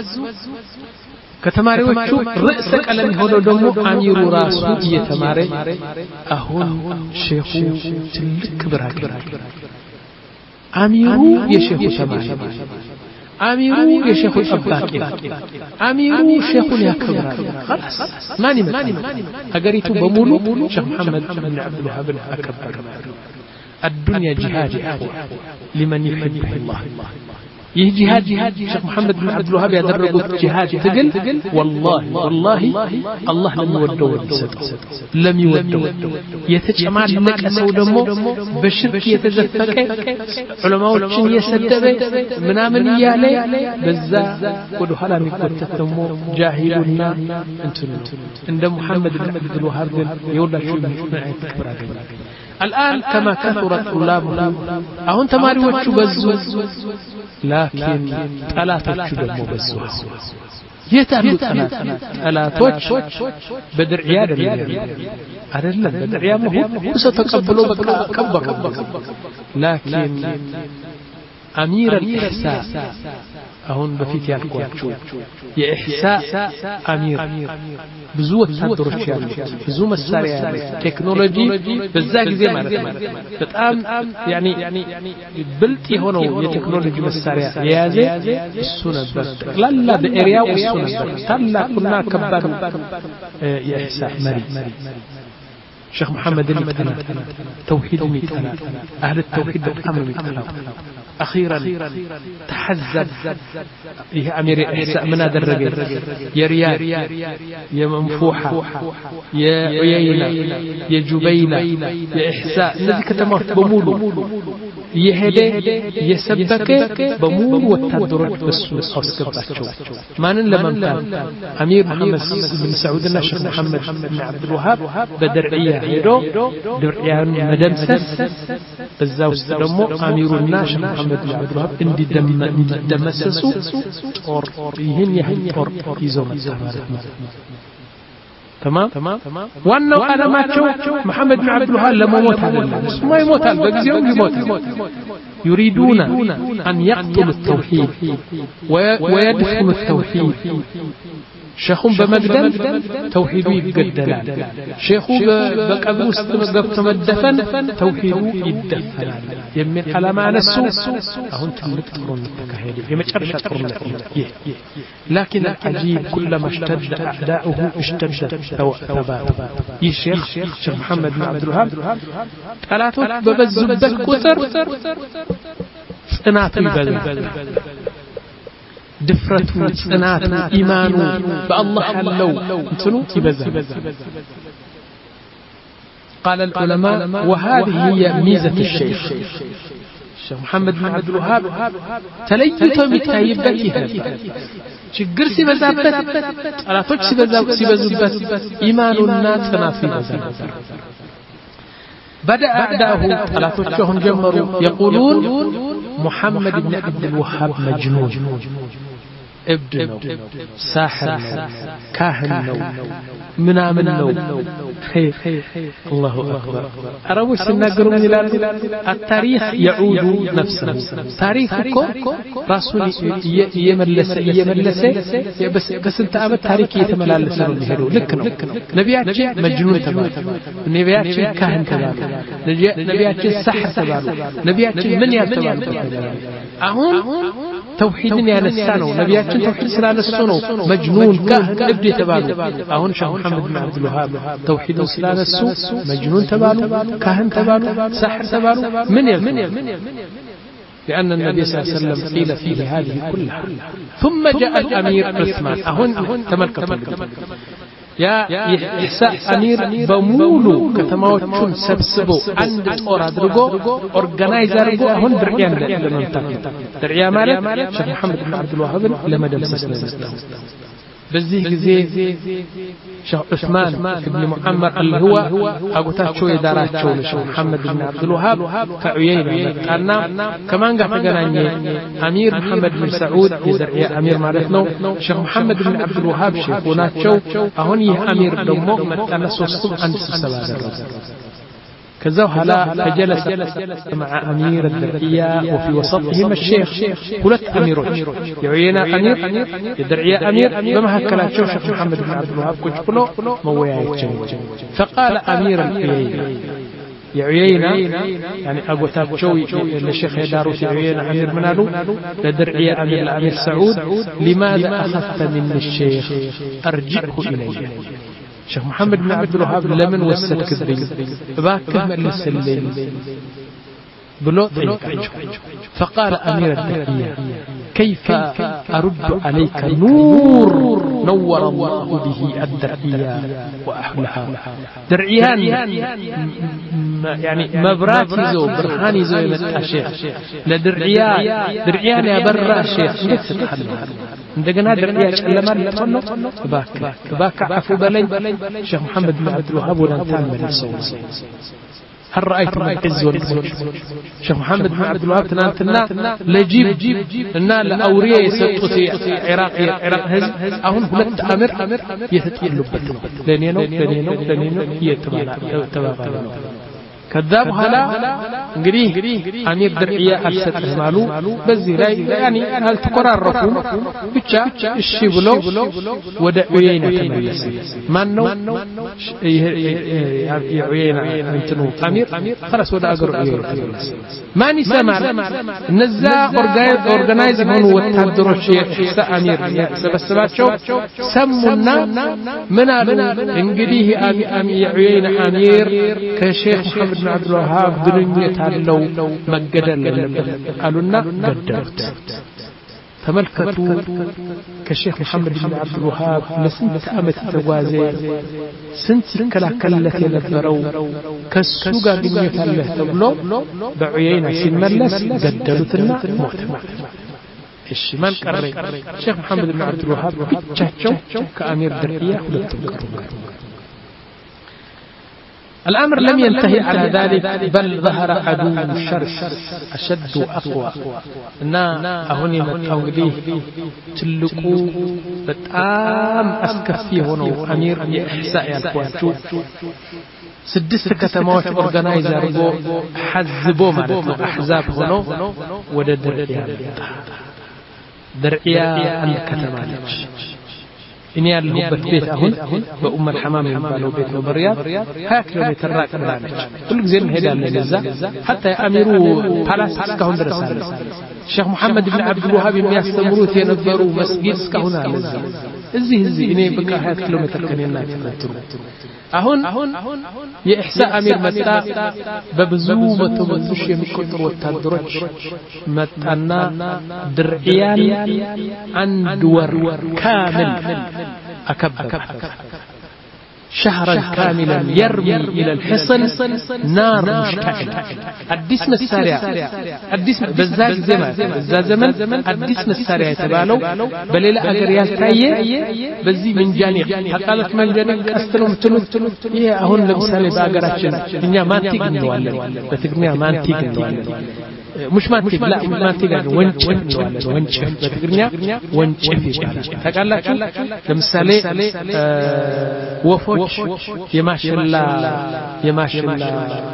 ከተማሪዎቹ ርዕሰ ቀለም ሆነው ደግሞ አሚሩ ራሱ እየተማረ አሁን ሼኹ ትልቅ ክብር አገኘ አሚሩ የሼኹ ተማሪ አሚሩ የሼኹ ጠባቂ አሚሩ ሼኹን ያከብራል خلاص ማን ይመጣል ሀገሪቱ በሙሉ ሼኽ መሐመድ ብን አብዱል ወሃብ አከበረ الدنيا جهاد لمن يحبه الله ይህ ጂሃድ ሼኽ መሐመድ ብን አብዱል ወሃብ ያደረጉት ጂሃድ ትግል والله والله አላህ ለሚወደው ይሰጣል ለሚወደው የተጨማለቀ ሰው ደግሞ በሽርክ የተዘፈቀ ዑለማዎችን የሰደበ ምናምን ያለ በዛ ወደ ኋላ የሚቆጠት ደግሞ ጃሂሉና እንትን እንደ መሐመድ ብን አብዱል ወሃብ የወላችሁ አይነት ክብር አገኘ الآن كما كثرت طلابه أهون تماريوቹ በዙ لكن ጠላቶቹ ደግሞ በዙ የታሉ ጠላት ጠላቶች በድርያ አይደለም አይደለም በድርያ ሁሉ ሰው ተቀብሎ በቃ ከበሩ لكن أمير الإحساء أهون بفيت يالكواتشو የኢሕሳእ አሚር ብዙ ወታደሮች ያሉት ብዙ መሳሪያ ያለው ቴክኖሎጂ በዛ ጊዜ ማለት ነው በጣም ያኒ ብልጥ የሆነው የቴክኖሎጂ መሳሪያ የያዘ እሱ ነበር ጠቅላላ በኤሪያው እሱ ነበር ታላቁና ከባድ የኢሕሳእ መሪ شيخ محمد المتنى توحيد المتنى أهل التوحيد بتأمر المتنى أخيرا تحزب إيه أمير إحساء من هذا الرجل يا رياض يا منفوحة يا عيينة يا جبيلة يا إحساء الذي كتمت بمولو يهدي يسبك بمول والتدرج بس أسكبتشو ما نلمن أمير محمد بن سعود الشيخ محمد بن عبد الوهاب بدرعية ሄዶ ድርያን መደምሰስ በዛው ውስጥ ደግሞ አሚሩና ሼኽ መሐመድ ብን አብዱል ወሃብ እንዲደመሰሱ ጦር ይህን ያህል ጦር ይዘው መጣ ማለት ነው تمام ዋናው ዓላማቸው መሐመድ ብን አብዱል ወሃብ ለመሞት አይደለም እሱማ ይሞታል በጊዜው ይሞታል يريدون أن يقتلوا التوحيد ويدفنوا التوحيد شيخون بمقدم توحيدو يقدلال شيخو بقبر استمقبت مدفن توحيدو يدفن يمن على ما نسو أهون تلك تقرون التكهيدي يمجرش تقرون لكن العجيب كلما اشتد أعداؤه اشتد ثبات يشيخ شيخ محمد بن عبد الوهاب ثلاثة ببزبت كتر صناتو يبذل دفرته صناته إيمانه بالله حلو انتنو يبذل قال العلماء وهذه هي ميزة الشيخ الشيخ محمد بن عبد الوهاب تليته متايبته ችግር ሲበዛበት ጠላቶች ሲበዙበት ኢማኑና ጽናቱ ይበዛል بدأ أعداءه طلعتهم جمروا يقولون محمد بن عبد الوهاب مجنون ابن ساحر كاهن من آمن الله أكبر أروش سنقروا من التاريخ يعود نفسه تاريخكم رسول يملس يملس بس بس انت أبد تاريخ يتملالس له لكن نبياتي مجنون تبع نبياتي كاهن تبع نبياتي سحر تبع نبياتي من يتبع أهون توحيدني على السنة نبياتي توحيد سلالة السنة مجنون كاهن ابدي تبالو أهون شيخ محمد بن عبد الوهاب توحيد سلالة السنة مجنون تبالو كاهن تبالو ساحر تبالو من يل لأن النبي صلى الله عليه وسلم قيل فيه هذه كلها ثم جاء الأمير عثمان أهون تملكة يا إحساء أمير بمولو كتماوتشون سبسبو عند أورا درغو أورغنايزر درغو هون درعيان لمنطقة درعيا مالك شيخ محمد بن عبد الوهاب لما دمسسنا بزيه جزيه شيخ عثمان بن معمر اللي هو أقوتاتشو يداراتشو لشيخ محمد بن عبد الوهاب كعيينة قالنا كمان قاعد تقنعني أمير محمد بن سعود يزرعي أمير مالتنا شيخ محمد بن عبد الوهاب شيخوناتشو أهوني أمير دمو متانا سوصم عند السبادة كذا هلا فجلس مع أمير الدرعية وفي وسطهم الشيخ قلت أميروች يعينا أمير الدرعية أمير بما هكلا شيخ محمد بن عبد الوهاب كنت بلو مويايتشن فقال أمير العيينة يعينا يعني أبو تابشوي للشيخ يداروس يعينا أمير منالو لدرعية أمير الأمير سعود لماذا أخذت من الشيخ أرجعه إليه شيخ محمد بن عبد الوهاب لمن وسد كذبين باكه ملس الليل بلو فقال أمير الدرعية كيف أرد عليك نور نور الله به الدرعية وأحلها درعيان يعني مبراتي زو برهاني زو يمتع شيخ لدرعيان درعيان يا برا شيخ كيف تتحلها عندنا درعيان لما نتمنى باك باك عفو بلي شيخ محمد بن عبد الوهاب وننتان من الصوت هل رأيتم العز والجود شيخ محمد بن عبد الوهاب تنانتنا لجيب لنا لأوريه يسطوتي عراقي عراق هز أهون هلت أمر يتتقلب لنينو لنينو لنينو يتبابا كذاب هلا انقريه أمير درعية أرسل مالو بزي يعني هل تقرركم بيتشا الشيبلو ودعوينا تملس مانو يعوينا انتنو أمير خلاص ودا أقر عوينا تملس ماني سمع نزا أورغنايز هون وتهدرو الشيء إحساء أمير سبسبات شو سمونا منالو انقريه أمي يعوينا أمير كشيخ محمد بن عبد الوهاب دنيت هاللو مجدل قالونا قدرت تملكتوا كشيخ محمد بن عبد الوهاب لسنت أمت توازي سنت كلا كلت ينبرو كالسوقا دنيت هالله تبلو بعيينا سنملس قدرتنا موت الشمال كري شيخ محمد بن عبد الوهاب بيتشاتشو كأمير درعية ولتبقى الأمر لم ينتهي على ذلك بل ظهر عدو الشر أشد وأقوى نا أهوني متأوليه تلقوا بتأم أسكفيه هنا أمير إحساء الكواتشو سدس كتماوش أورغنايزر حزبوا مالتنا أحزاب هنا ودا درعيا درعيا الكتمالك إني ألهب بيت أهون بأم الحمام يبالو بيت وبرياض هاكلو بيتراك بلانك كل زين هيدا اللي حتى أميرو بالاس كهون درسال الشيخ محمد بن عبد الوهاب يستمروا ينبروا مسجد كهون لزا إزي إزي إني بقى هات كيلومتر كنينا تفكروا أهون يا إحساء أمير متى ببزومة ومتوشي من كتر والتدرج متأنا درعيان عن دور كامل أكبر شهرا كاملا يرمي إلى الحصن نار مشتعلة الدس مساريا الدس بزاج زمان بزاج زمن الدس مساريا يتبالو بليلة أجريال تاية بزي من جانب حقالت من جانب أستلم تلو إيه أهون لمسالي بأجراتشن إنيا مانتيق نوالد بتقنيا مانتيق نوالد مش مانتيق لا مانتيق ونشف نوالد ونشف بتقنيا ونشف حقالت لمسالي وفوش يماشلا يماشلا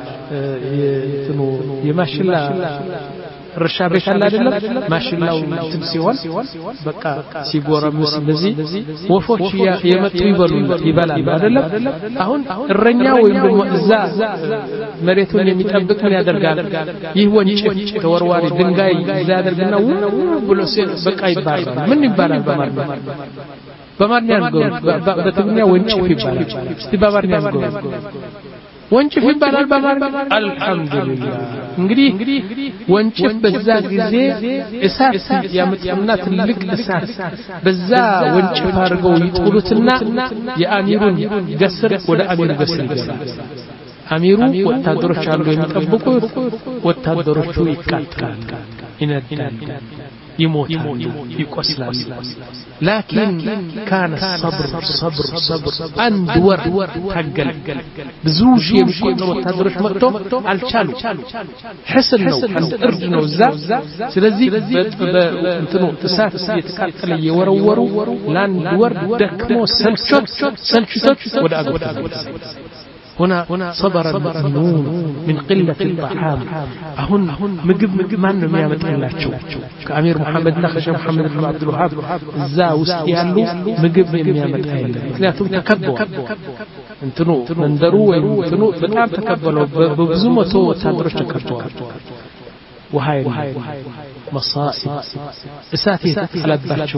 يتنو يماشلا رشابيت الله አይደለም ማሽላው ትምሲሆን በቃ ሲጎረምስ እንደዚህ ወፎች የመጡ ይበሉ ይበላሉ አይደለም አሁን እረኛ ወይም ደግሞ እዛ መሬቱን የሚጠብቅ ምን ያደርጋል ይህ ወንጭፍ ተወርዋሪ ድንጋይ እዛ ያደርግና ብሎ በቃ ይባላል ምን ይባላል በማርኛ በማርኛ ነው በትግኛ ወንጭፍ ይባላል እስቲ በማርኛ ነው ወንጭፍ ይባላል በማርኛ አልহামዱሊላህ እንግዲህ ወንጭፍ በዛ ጊዜ እሳት ያመጣና ትልቅ እሳት በዛ ወንጭፍ አድርገው ይጥሉትና የአሚሩን ገስር ወደ አሚሩ ገስር ይገባል አሚሩ ወታደሮች አሉ የሚጠብቁት ወታደሮቹ ይቃጠላሉ ይነዳሉ يموتان يقسلان لكن كان الصبر صبر صبر اندور تقل بزوج يمكن وتدرش مقتو الچالو حسن ነው አንድ እርድ ነው እዛ ስለዚህ እንትኑ ተሳት የተቃጠለ የወረወሩ ላንድ ወር ደክሞ ሰልቾት ሰልችቶት ወደ አገር هنا صبر المؤمنون من قلة الطعام هن مجب مجب ما نم يامتلاچو كأمير محمد نخش محمد بن عبد الوهاب زا وسيالو مجب مجب يامتايل ምክንያቱም ተከበው እንትኑ መንደሩ ወይ እንትኑ በጣም ተከበለው በብዙ መቶ ወታደሮች ተከበዋል وهاي مصائب اساتي تلباچو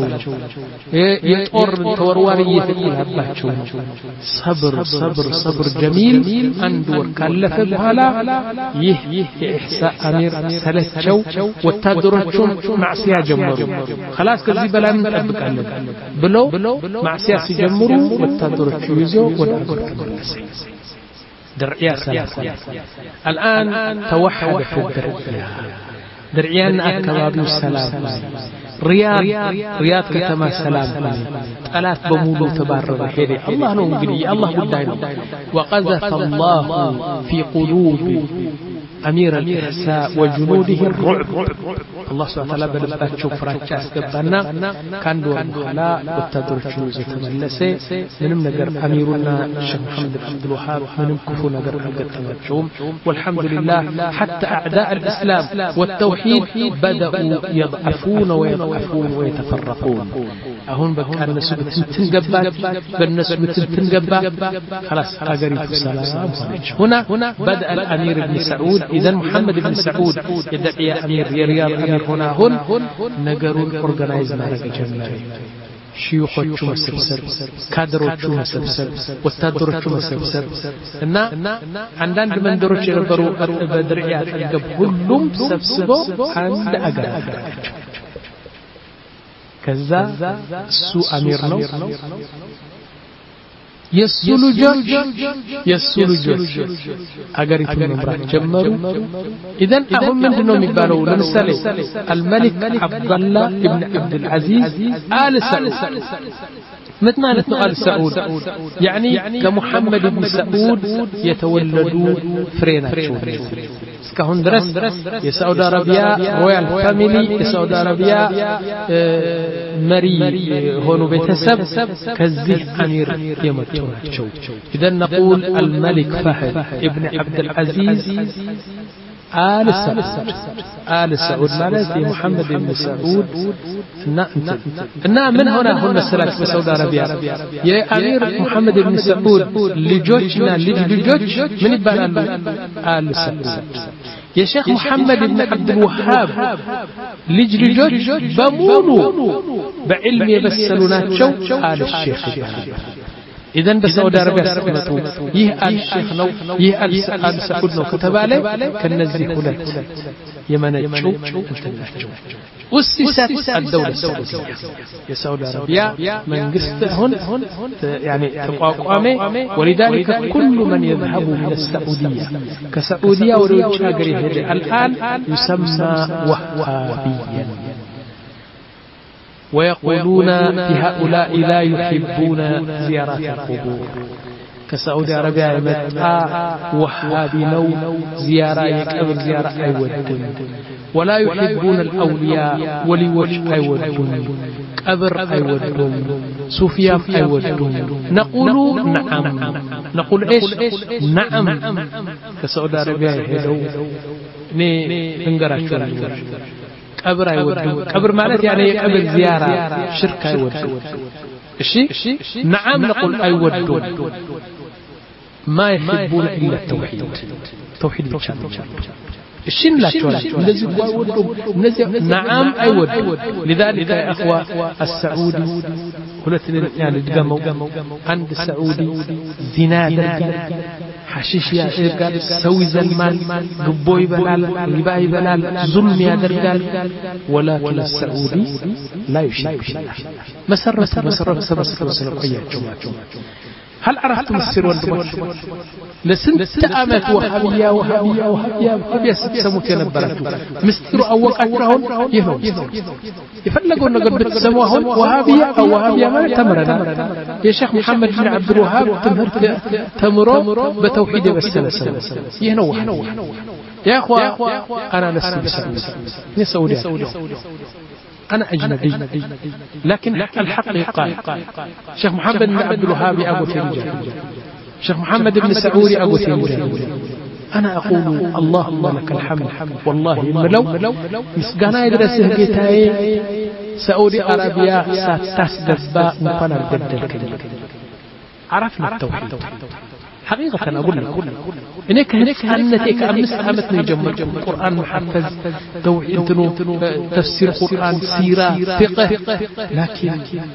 يطور توروري يتلباچو صبر صبر صبر جميل اندور كلف بحالا يه احساء امير سلچو وتادروچون معصيه جمروا خلاص كذي بلا من تطبقالن بلو معصيه سيجمروا وتادروچو يزو وداغر تملسوا درعيا سلام الآن توحد في الدرعيا درعيان أكبابي السلام رياض رياض كتما سلام ثلاث بمولو تبارر حيري الله نوغري الله قدائنا وقذف الله في قلوب أمير الإحساء وجنوده الرعب الله سبحانه وتعالى بلبات شوف فراتشا اسكبانا كان دور مخلاء والتدرج نوزي تملسي منم نقر أميرنا الشيخ محمد بن عبد الوهاب منم كفو نقر حقا تمرجوم والحمد لله حتى أعداء الإسلام والتوحيد بدأوا يضعفون ويضعفون ويتفرقون أهون بكى الناس بتنقبات بالناس بتنقبات خلاص أقريب السلام هنا بدأ الأمير بن سعود إذا محمد بن سعود يدعي أمير رياض أمير هنا هن نقرون أورغنايز مارك جمالي شيوخوቹ መሰብሰብ ካድሮቹ መሰብሰብ ወታደሮቹ መሰብሰብ እና አንዳንድ መንደሮች የነበሩ በድርያ ተገብ ሁሉም ሰብስበው አንድ አገር አደረጋቸው ከዛ እሱ አሚር ነው የሱሉጆች የሱሉጆች አገሪቱን መምራት ጀመሩ اذا አሁን ምንድነው የሚባለው ለምሳሌ الملك عبد الله ابن عبد العزيز آل سعود مثل ما نتنو آل سعود يعني كمحمد بن سعود يتولدوا فريناتشو እስካሁን ድረስ የሳውዲ አረቢያ ሮያል ፋሚሊ የሳውዲ አረቢያ መሪ ሆኖ ቤተሰብ ከዚህ አሚር የመጡ ናቸው اذا نقول الملك فهد ابن عبد العزيز آل سعود آل سعود ማለት የሙሐመድ ኢብኑ ሰዑድ እና እና ምን ሆነ አሁን መሰላችሁ በሳውዲ አረቢያ የአሚር ሙሐመድ ኢብኑ ሰዑድ ልጆችና ልጅ ልጆች ምን ይባላሉ آل سعود የሼክ ሙሐመድ ኢብኑ አብዱል ወሃብ ልጅ ልጆች በሙሉ በዕልም የበሰሉ ናቸው آل ሼክ ይባላሉ إذن بسعودي عربية سمتو يه آل الشيخ نو يه آل سعود نو كتبالي كالنزي هلت يمنجو انتنجو وسيست الدولة السعودية يا سعودي عربية من قست هن يعني تقاقامي ولذلك كل من يذهب من السعودية كسعودية وريوشا قريه الآن يسمى وهابيا ويقولون في هؤلاء لا يحبون زيارات القبور كسعودي عربية متى وهابي نو زيارة يكبر زيارة أيودون ولا يحبون الأولياء ولوجه أيودون قبر أيودون صوفيا أيودون نقول نعم نقول إيش نعم كسعودي عربية هدو ني ننقرأ قبر أيودون قبر معناته يعني قبر زيارة شرك أيودون الشيء نعم نقول أيودون ما يحبون إلا التوحيد توحيد بشان الشين لا تقول نزل نزل نعم أيود لذلك يا أخوة السعودي قلتني يعني دقموا عند السعودي زنا درجال حشيش يا درجال سوي زلمان قبوي بلال رباي بلال ظلم يا درجال ولكن السعودي لا يشرك بالله مسرة مسرة مسرة مسرة هل عرفتم السر والدمار لسنت أمت وهابية وهابية وهابية وهابية ستسموك ينبرتوا مستر أو وقعتهم يهنون يفلقوا أنه قد بتسموهم وهابية أو وهابية ما تمرنا يا شيخ محمد بن عبد الوهاب تمرت تمروا بتوحيد بالسلسل يهنوا يا أخوة أنا لست بسعودي نسعودي أنا أجنبي لكن الحق يقال شيخ محمد بن عبد الوهاب أبو تنجا شيخ محمد بن سعودي أبو تنجا أنا أقول اللهم لك الحمد والله ملو مسقانا يدرسه قيتاي سعودي عربية ستسدبا مقانا الجدل عرفنا التوحيد حقيقة أقول لك إنك هناك أنتك أمس أمتني جمع القرآن محفز توحيد تفسير القرآن سيرة فقه لكن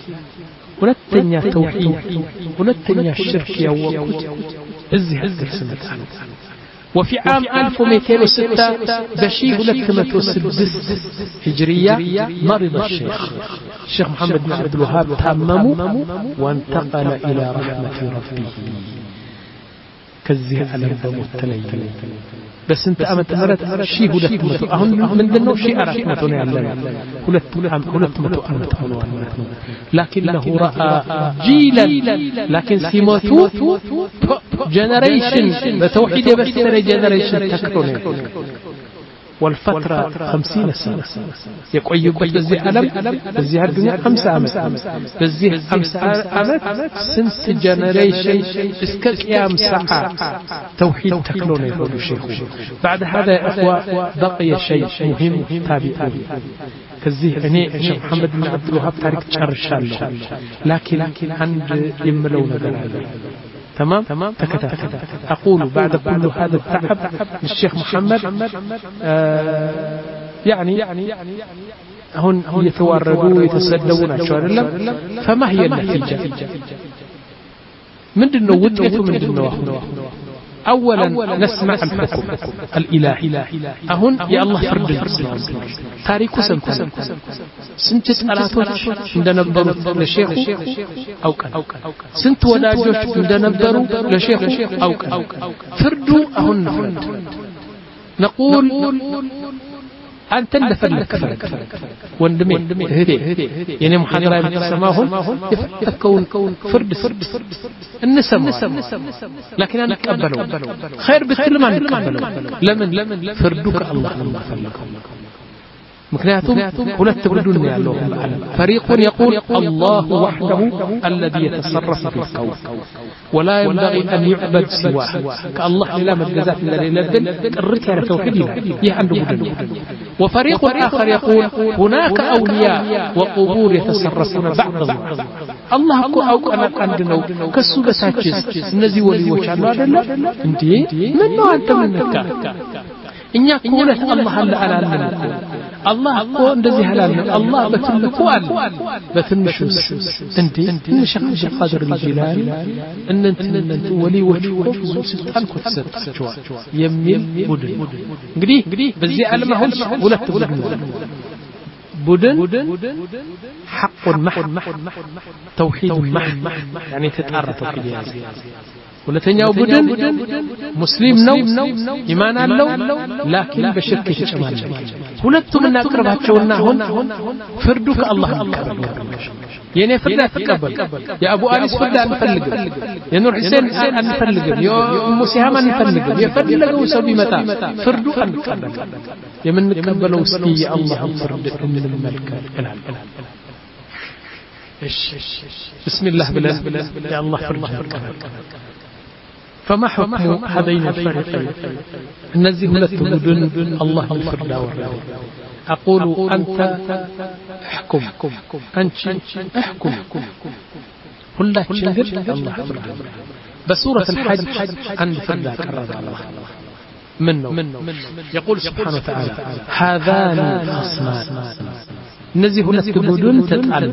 ونتنيا توحيد ونتنيا الشرك يا وقت إزي هزر سنة وفي عام ألف ومئتين وستة بشيء لكمة وسدس هجرية مرض الشيخ الشيخ محمد بن عبد الوهاب تمموا وانتقل إلى رحمة ربه كزيه على المتلي بس انت أمت مرت شيء هلت متو أهم من دنو شيء أرات متو نعلم هلت هلت متو أمت لكنه رأى جيلا لكن سيموتو جنريشن بتوحيد بس جنريشن تكرونه والفترة خمسين سنة يقول يقول بزي ألم بزي هالدنيا خمسة عمت بزي خمسة عمت سنس جنريشن اسكال قيام ساعة توحيد تكلون يقول الشيخ بعد هذا يا أخوة بقي شيء مهم تابعون كزيه يعني شيخ محمد بن عبد الوهاب تاريخ شرشال لكن عند يملون ذلك تمام تكتاك أقول بعد كل هذا التعب الشيخ محمد آه يعني هن يتواردون ويتسدون أشوار فما هي النتيجة من دنو ودته من دنو أولا نسمع الحكم الإلهي أهن يا الله فرد الإسلام تاريخ سنة سنت ألاتوش عند نبرو لشيخ أو كان سنت وداجوش عند نبرو لشيخ أو كان فردوا أهن فرد نقول أنت لفلك فرد واندمي هدي يعني محاضرة يسماهم يفكون فرد فرد النسم لكن أنا أقبله خير بالكلمة أن أقبله لمن فردك الله لما فلكم مكنياتهم ولا تبردون يا الله فريق يقول الله وحده الذي يتصرف في الكون ولا ينبغي أن يعبد سواه كالله لا مجازات الذي يلبن الرك على توحيده يعنده بدنه وفريق آخر يقول هناك أولياء وقبور يتصرفون بعض الله الله أو أنا عندنا كسوبة ساتشز نزي ولي وشان هذا لا انتي من نوع أنت منك إن يقول الله لا أنا منكم الله እኮ እንደዚህ ያላል አላህ በትልቁ አለ በትንሹስ እንዴ ትንሽ ቃድር الجيلاني እንንት ወሊዎች እኮ ብዙ ስልጣን እኮ ተሰጣቸዋል የሚል ቡድን እንግዲህ በዚህ ዓለም አሁን ሁለት ቡድን ቡድን حق محض توحيد محض يعني ተጣራ ተውሂድ ያዘ ሁለተኛው ቡድን ሙስሊም ነው ኢማን አለው ላኪን በሽርክ የተጨማለቀ ሁለቱም እናቀርባቸውና አሁን ፍርዱ ከአላህ ይቀበል የኔ ፍርድ አትቀበል የአቡ አሊስ ፍርድ አንፈልግም የኑር ሁሴን አንፈልግም የኡሙ ሲሃም አንፈልግም የፈለገው ሰው ቢመጣ ፍርዱ አንቀበል የምንቀበለው እስኪ የአላህ ፍርድ እንመልከት ይላል እሺ ቢስሚላህ ብለን የአላህ ፍርድ እንቀበል فما حكم هذين الفريقين الذي ሁለት ቡድን الله الفرد አወረደ أقول أنت احكم أنت احكم ሁላችን ግን الله فرد بسورة الحج عند فرد قرر الله منه يقول سبحانه وتعالى هذان خصمان እነዚህ ሁለት ቡድን ተጣሉ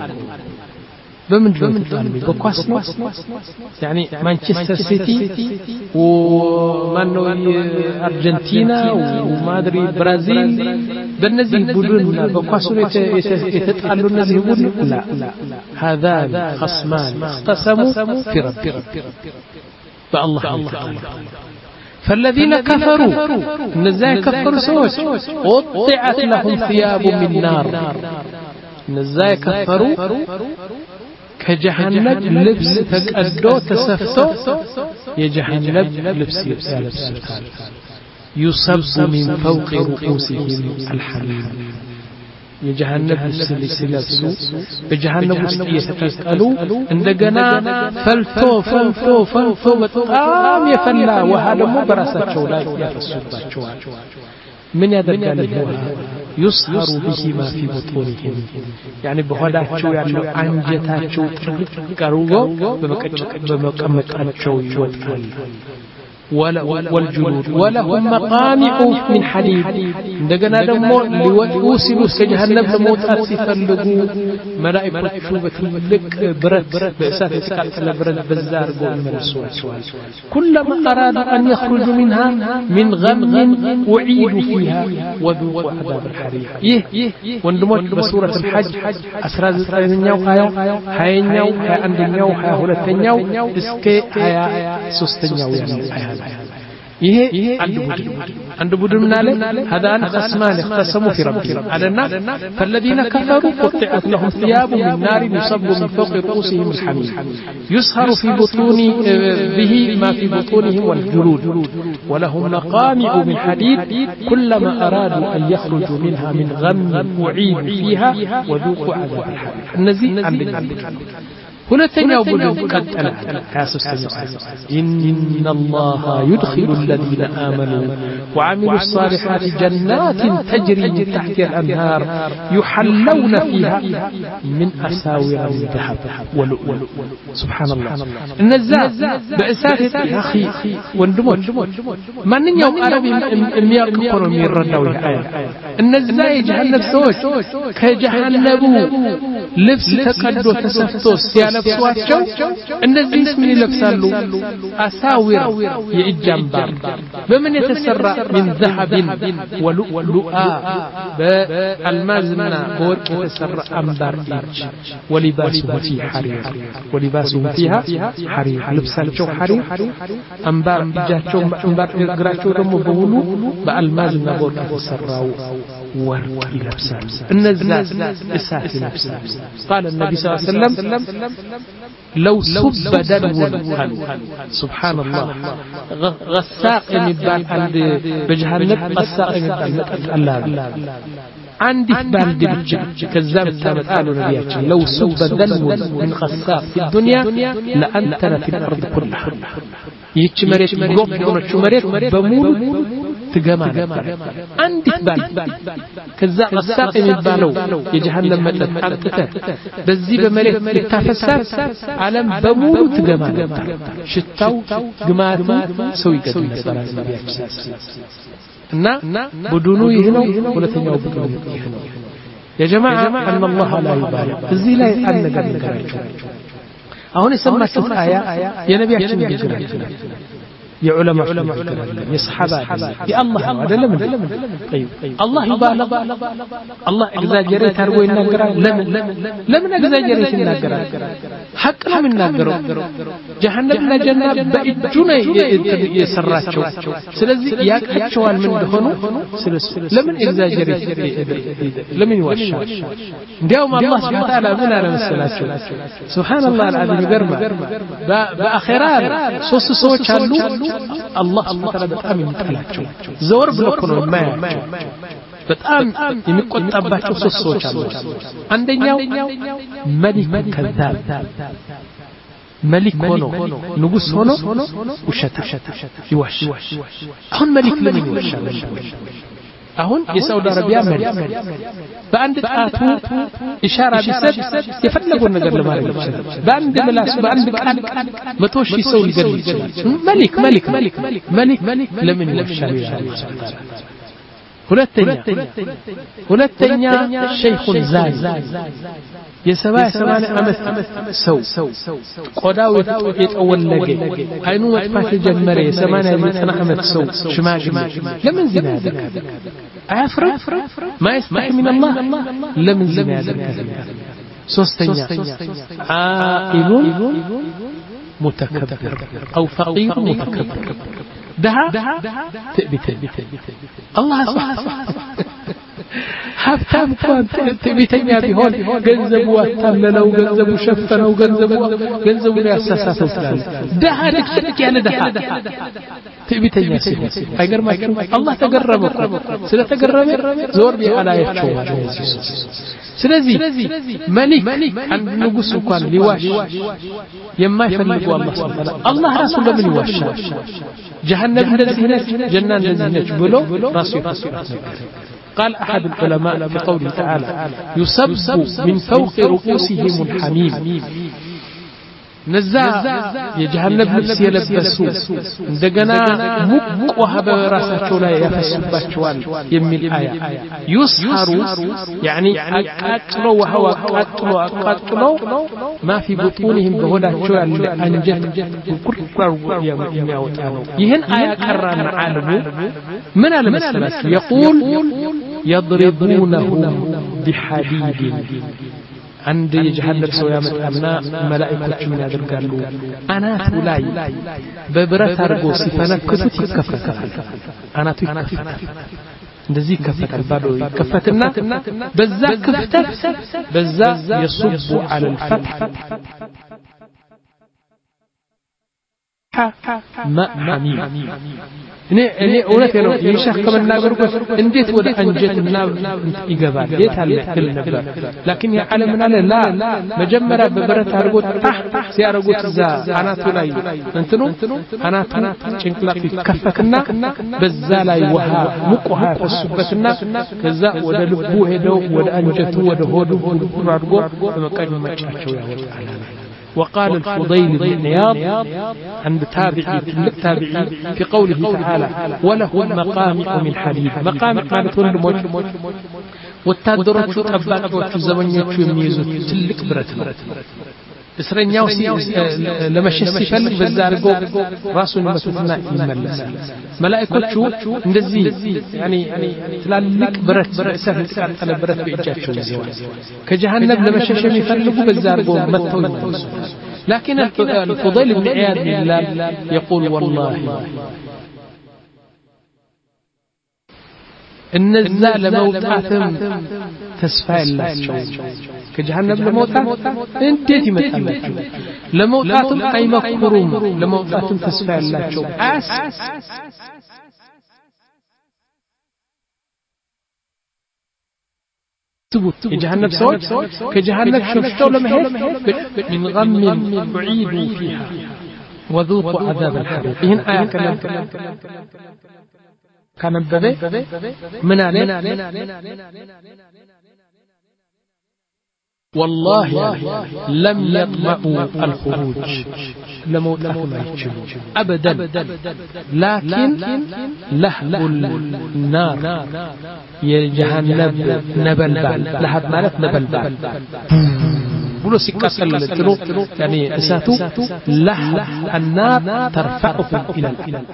بمن بمن بكواسنو يعني مانشستر سيتي ومانو أرجنتينا وما أدري برازيل بالنزيه بدون بكواسنو يتتقالوا النزيه بدون لا هذان خصمان اختصموا في ربهم فالله فالذين كفروا نزاي كفروا سوش قطعت لهم ثياب من نار نزاي كفروا كجهنم لبس تقدو تسفتو يجهنم لبس يلبس يصب من فوق رؤوسهم الحميم يجهنم لبس يلبسوا بجهنم يتقالوا عندنا فلتو فلتو فلتو بطعام يفلا وهذا مو براساتشو لا يفسدباچو من يدرجال هو يصهر به ما في بطونهم يعني بهداچو ያለው አንጀታቸው ቀርቦ በመቀመቃቸው ይወጣል والجلود ولهم مقامع من حديد እንደገና ደግሞ ሊወጡ ሲሉ ከጀሃነም ለመውጣት ሲፈልጉ መላእክቶቹ በትልቅ ብረት በእሳት የተቃጠለ ብረት በዛ አድርገው ይመልሷቸዋል كلما أرادوا أن يخرجوا منها من غم أعيدوا فيها وذوقوا عذاب الحريق ይህ ወንድሞች በሱረቱ الحج አስራ ዘጠነኛው አያ ሃያኛው ሃያ አንደኛው ሃያ ሁለተኛው እስከ ሃያ ሶስተኛው ያለው አያ ይሄ አንድ ቡድን አንድ ቡድን ምናለ هذان خصمان اختصموا في ربهم علنا فالذين كفروا قطعت لهم ثياب من نار يصب من فوق رؤوسهم الحميم يسهر في بطون به ما في بطونهم والجلود ولهم مقامع من حديد كلما أرادوا أن يخرجوا منها من غم أعيدوا فيها وذوقوا عذاب الحريق النزي عندك ሁለተኛው ቡድን ቀጠለ إن الله يدخل الذين آمنوا وعملوا الصالحات جنات تجري من تحتها الأنهار يحلون فيها من أساور من ذهب ولؤلؤ سبحان الله النزاع بأساس يا أخي وندمج من يوم عربي يقرون من ردوا الآية النزاع جهنم سوش كجهنموا لبس تقدو تسفتوس ለብሷቸው እነዚህ ምን ይለብሳሉ አሳዊር የእጃምባር በምን የተሰራ من ذهب ولؤلؤا بالمازنا በወርቅ የተሰራ አምባር እጅ ولباسهم فيه حرير ولباسهم فيها حرير ልብሳቸው حرير አምባር እጃቸው አምባር እግራቸው ደግሞ በሙሉ በአልማዝና በወርቅ የተሰራው ወርቅ ይለብሳሉ እነዛ እሳት ይለብሳሉ قال النبي صلى الله عليه وسلم لو صب دلو سبحان الله غساق يبال عند بجهنم غساق يبال الله عندي بالد بجد كذاب تامت قالوا نبياتي لو صب دلو من غساق في الدنيا لأنتن في الأرض كلها يتش مريت قوم يونتش مريت بمول ትገማ ነበር አንዲት ባል ከዛ ቀሳቅ የሚባለው የጀሃነም መጠጥ አንጥተ በዚህ በመሬት ልታፈሳት ዓለም በሙሉ ትገማ ነበር ሽታው ግማቱ ሰው ይገድል ነበር ነብያችን እና ቡድኑ ይህ ነው ሁለተኛው ቡድኑ ይህ ነው يا جماعة أن الله لا يبالي እዚህ ላይ አንድ ነገር ንገራችሁ አሁን የሰማችሁት አያ የነብያችን ንግግር አይደለም የዑለማ يا صحابه يا الله አይደለም طيب الله يبالغ الله exaggerate አድርጎ ይናገራል ለምን ለምን exaggerate ይናገራል ሐቅ ነው የሚናገረው ጀሃነምና ጀና በእጁ ነው የሰራቸው ስለዚህ ያቃቸዋል ምን እንደሆነ ስለሱ ለምን exaggerate ለምን ይዋሻል እንዲያውም አላህ Subhanahu Wa Ta'ala ምን አለ መሰላችሁ ሱብሃንአላህ العظيم ይገርማል በአኺራ ሶስት ሰዎች አሉ الله سبحانه وتعالى በጣም የሚጠላቸው ዘወር ብሎ ነው የማያቸው በጣም የሚቆጣባቸው ሶስት ሰዎች አሉ አንደኛው መሊክ ከዛብ መሊክ ሆኖ ንጉስ ሆኖ ውሸታ ይዋሽ አሁን መሊክ ለምን ይዋሻል አሁን የሳውዲ አረቢያ መሊክ በአንድ ጣቱ ኢሻራ ቢሰጥ የፈለገው ነገር ለማድረግ ይችላል በአንድ ምላስ በአንድ ቃል መቶ ሺህ ሰው ሊገድል ይችላል መሊክ መሊክ መሊክ መሊክ ለምን ይዋሻል ይላል ሁለተኛ ሁለተኛ ሸይኹን ዛይ የሰባ ሰማንያ አመት ሰው ቆዳው የተወለገ አይኑ መጥፋት ጀመረ የሰማንያ ዘጠና አመት ሰው ሽማግሌ ለምን ዚና ያደርጋል አያፍር ما يستحي من الله ለምን ዚና ያደርጋል ሶስተኛ عائل متكبر او فقير متكبر دها تبت الله سبحانه ሀብታም እንኳን ትዕቢተኛ ቢሆን ገንዘቡ አታለለው ገንዘቡ ሸፈነው ገንዘቡ ገንዘቡ ያሳሳተው ይችላል ደሃ ልክ ያለ ደሃ ትዕቢተኛ ሲሆን አይገርማችሁም አላህ ተገረመ ስለተገረመ ዞር ቢአላያቸው ስለዚህ መሊክ አንድ ንጉስ እንኳን ሊዋሽ የማይፈልገው አላህ Subhanahu አላህ ራሱ ለምን ይዋሻል ጀሃነም እንደዚህ ነች ጀና እንደዚህ ነች ብሎ ራሱ ይፈስራል قال أحد العلماء في قوله تعالى يصب من فوق رؤوسهم الحميم نزا يجهنم نفس يلبسوا عندنا مق وهب راسቸው ላይ ያፈሱባቸዋል የሚል አያ يسحر يعني አቃጥሎ ወህዋ አቃጥሎ አቃጥሎ ما في بطونهم በሆዳቸው ያለ አንጀት ቁርቁር የሚያወጣ ነው ይሄን አያ ቀራና ዓለሙ ምን አለ መሰላችሁ يقول يضربونه بحديد عند የጀሃነም ሰው ያመጣና መላእክቶች ምን ያደርጋሉ አናቱ ላይ በብረት አድርጎ ሲፈነክቱት ይከፈታል አናቱ ይከፈታል እንደዚህ ይከፈታል ባዶ ይከፈትና በዛ ክፍተት በዛ يصب على الفتح ماء حميم እኔ እኔ እውነት ነው የሸህ ከመናገሩበት እንዴት ወደ አንጀትና ይገባል የታለ ክል ነበር لكن የዓለምና ላ መጀመሪያ በብረት አድርጎ ታህ ሲያረጉት እዛ አናቱ ላይ እንትኑ አናቱ ጭንቅላቱ ይከፈትና በዛ ላይ ውሃ ሙቅ ውሃ ፈሱበትና ከዛ ወደ ልቡ ሄደው ወደ አንጀቱ ወደ ሆዱ ሁሉ አድርጎ በመቀመጫቸው ያወጣል وقال الفضيل بن عياض عند تابعي تلك تابعي في قوله تعالى وله مقامع من حديد مقامع ማለት ወንድሞች ወታደሮቹ ጠባቂዎቹ ዘበኞቹ የሚይዙት ትልቅ ብረት ነው እስረኛው ለመሸሽ ሲፈልግ በዛ አድርጎ ራሱን መስጠትና ይመለሳል መላእክቶቹ እንደዚህ يعني ትላልቅ ብረት በእሳት የተቃጠለ ብረት በእጃቸው ይዘዋል ከጀሃነም ለመሸሽ የሚፈልጉ በዛ አድርጎ መጥተው ይመለሳሉ لكن الفضيل بن عياض بالله يقول والله እነዛ ለመውጣትም ተስፋ ያላቸው ከጀሃነም ለመውጣት እንዴት ይመጣሉ ለመውጣትም አይመክሩም ለመውጣትም ተስፋ ያላቸው አስ تبوت የጀሃነም ሰዎች ከጀሃነም ሸሽተው ለመሄድ من غم بعيدوا فيها وذوقوا عذاب الحريق ይህን አያ ከለም ካነበበ ምን አለ والله لم يطمعوا الخروج لموتات ما يجلوا أبدا لكن لهب النار يجهنم نبلبال لهب مالت نبلبال بلو سيكاسل لتلو يعني أساتو لهب النار ترفعهم إلى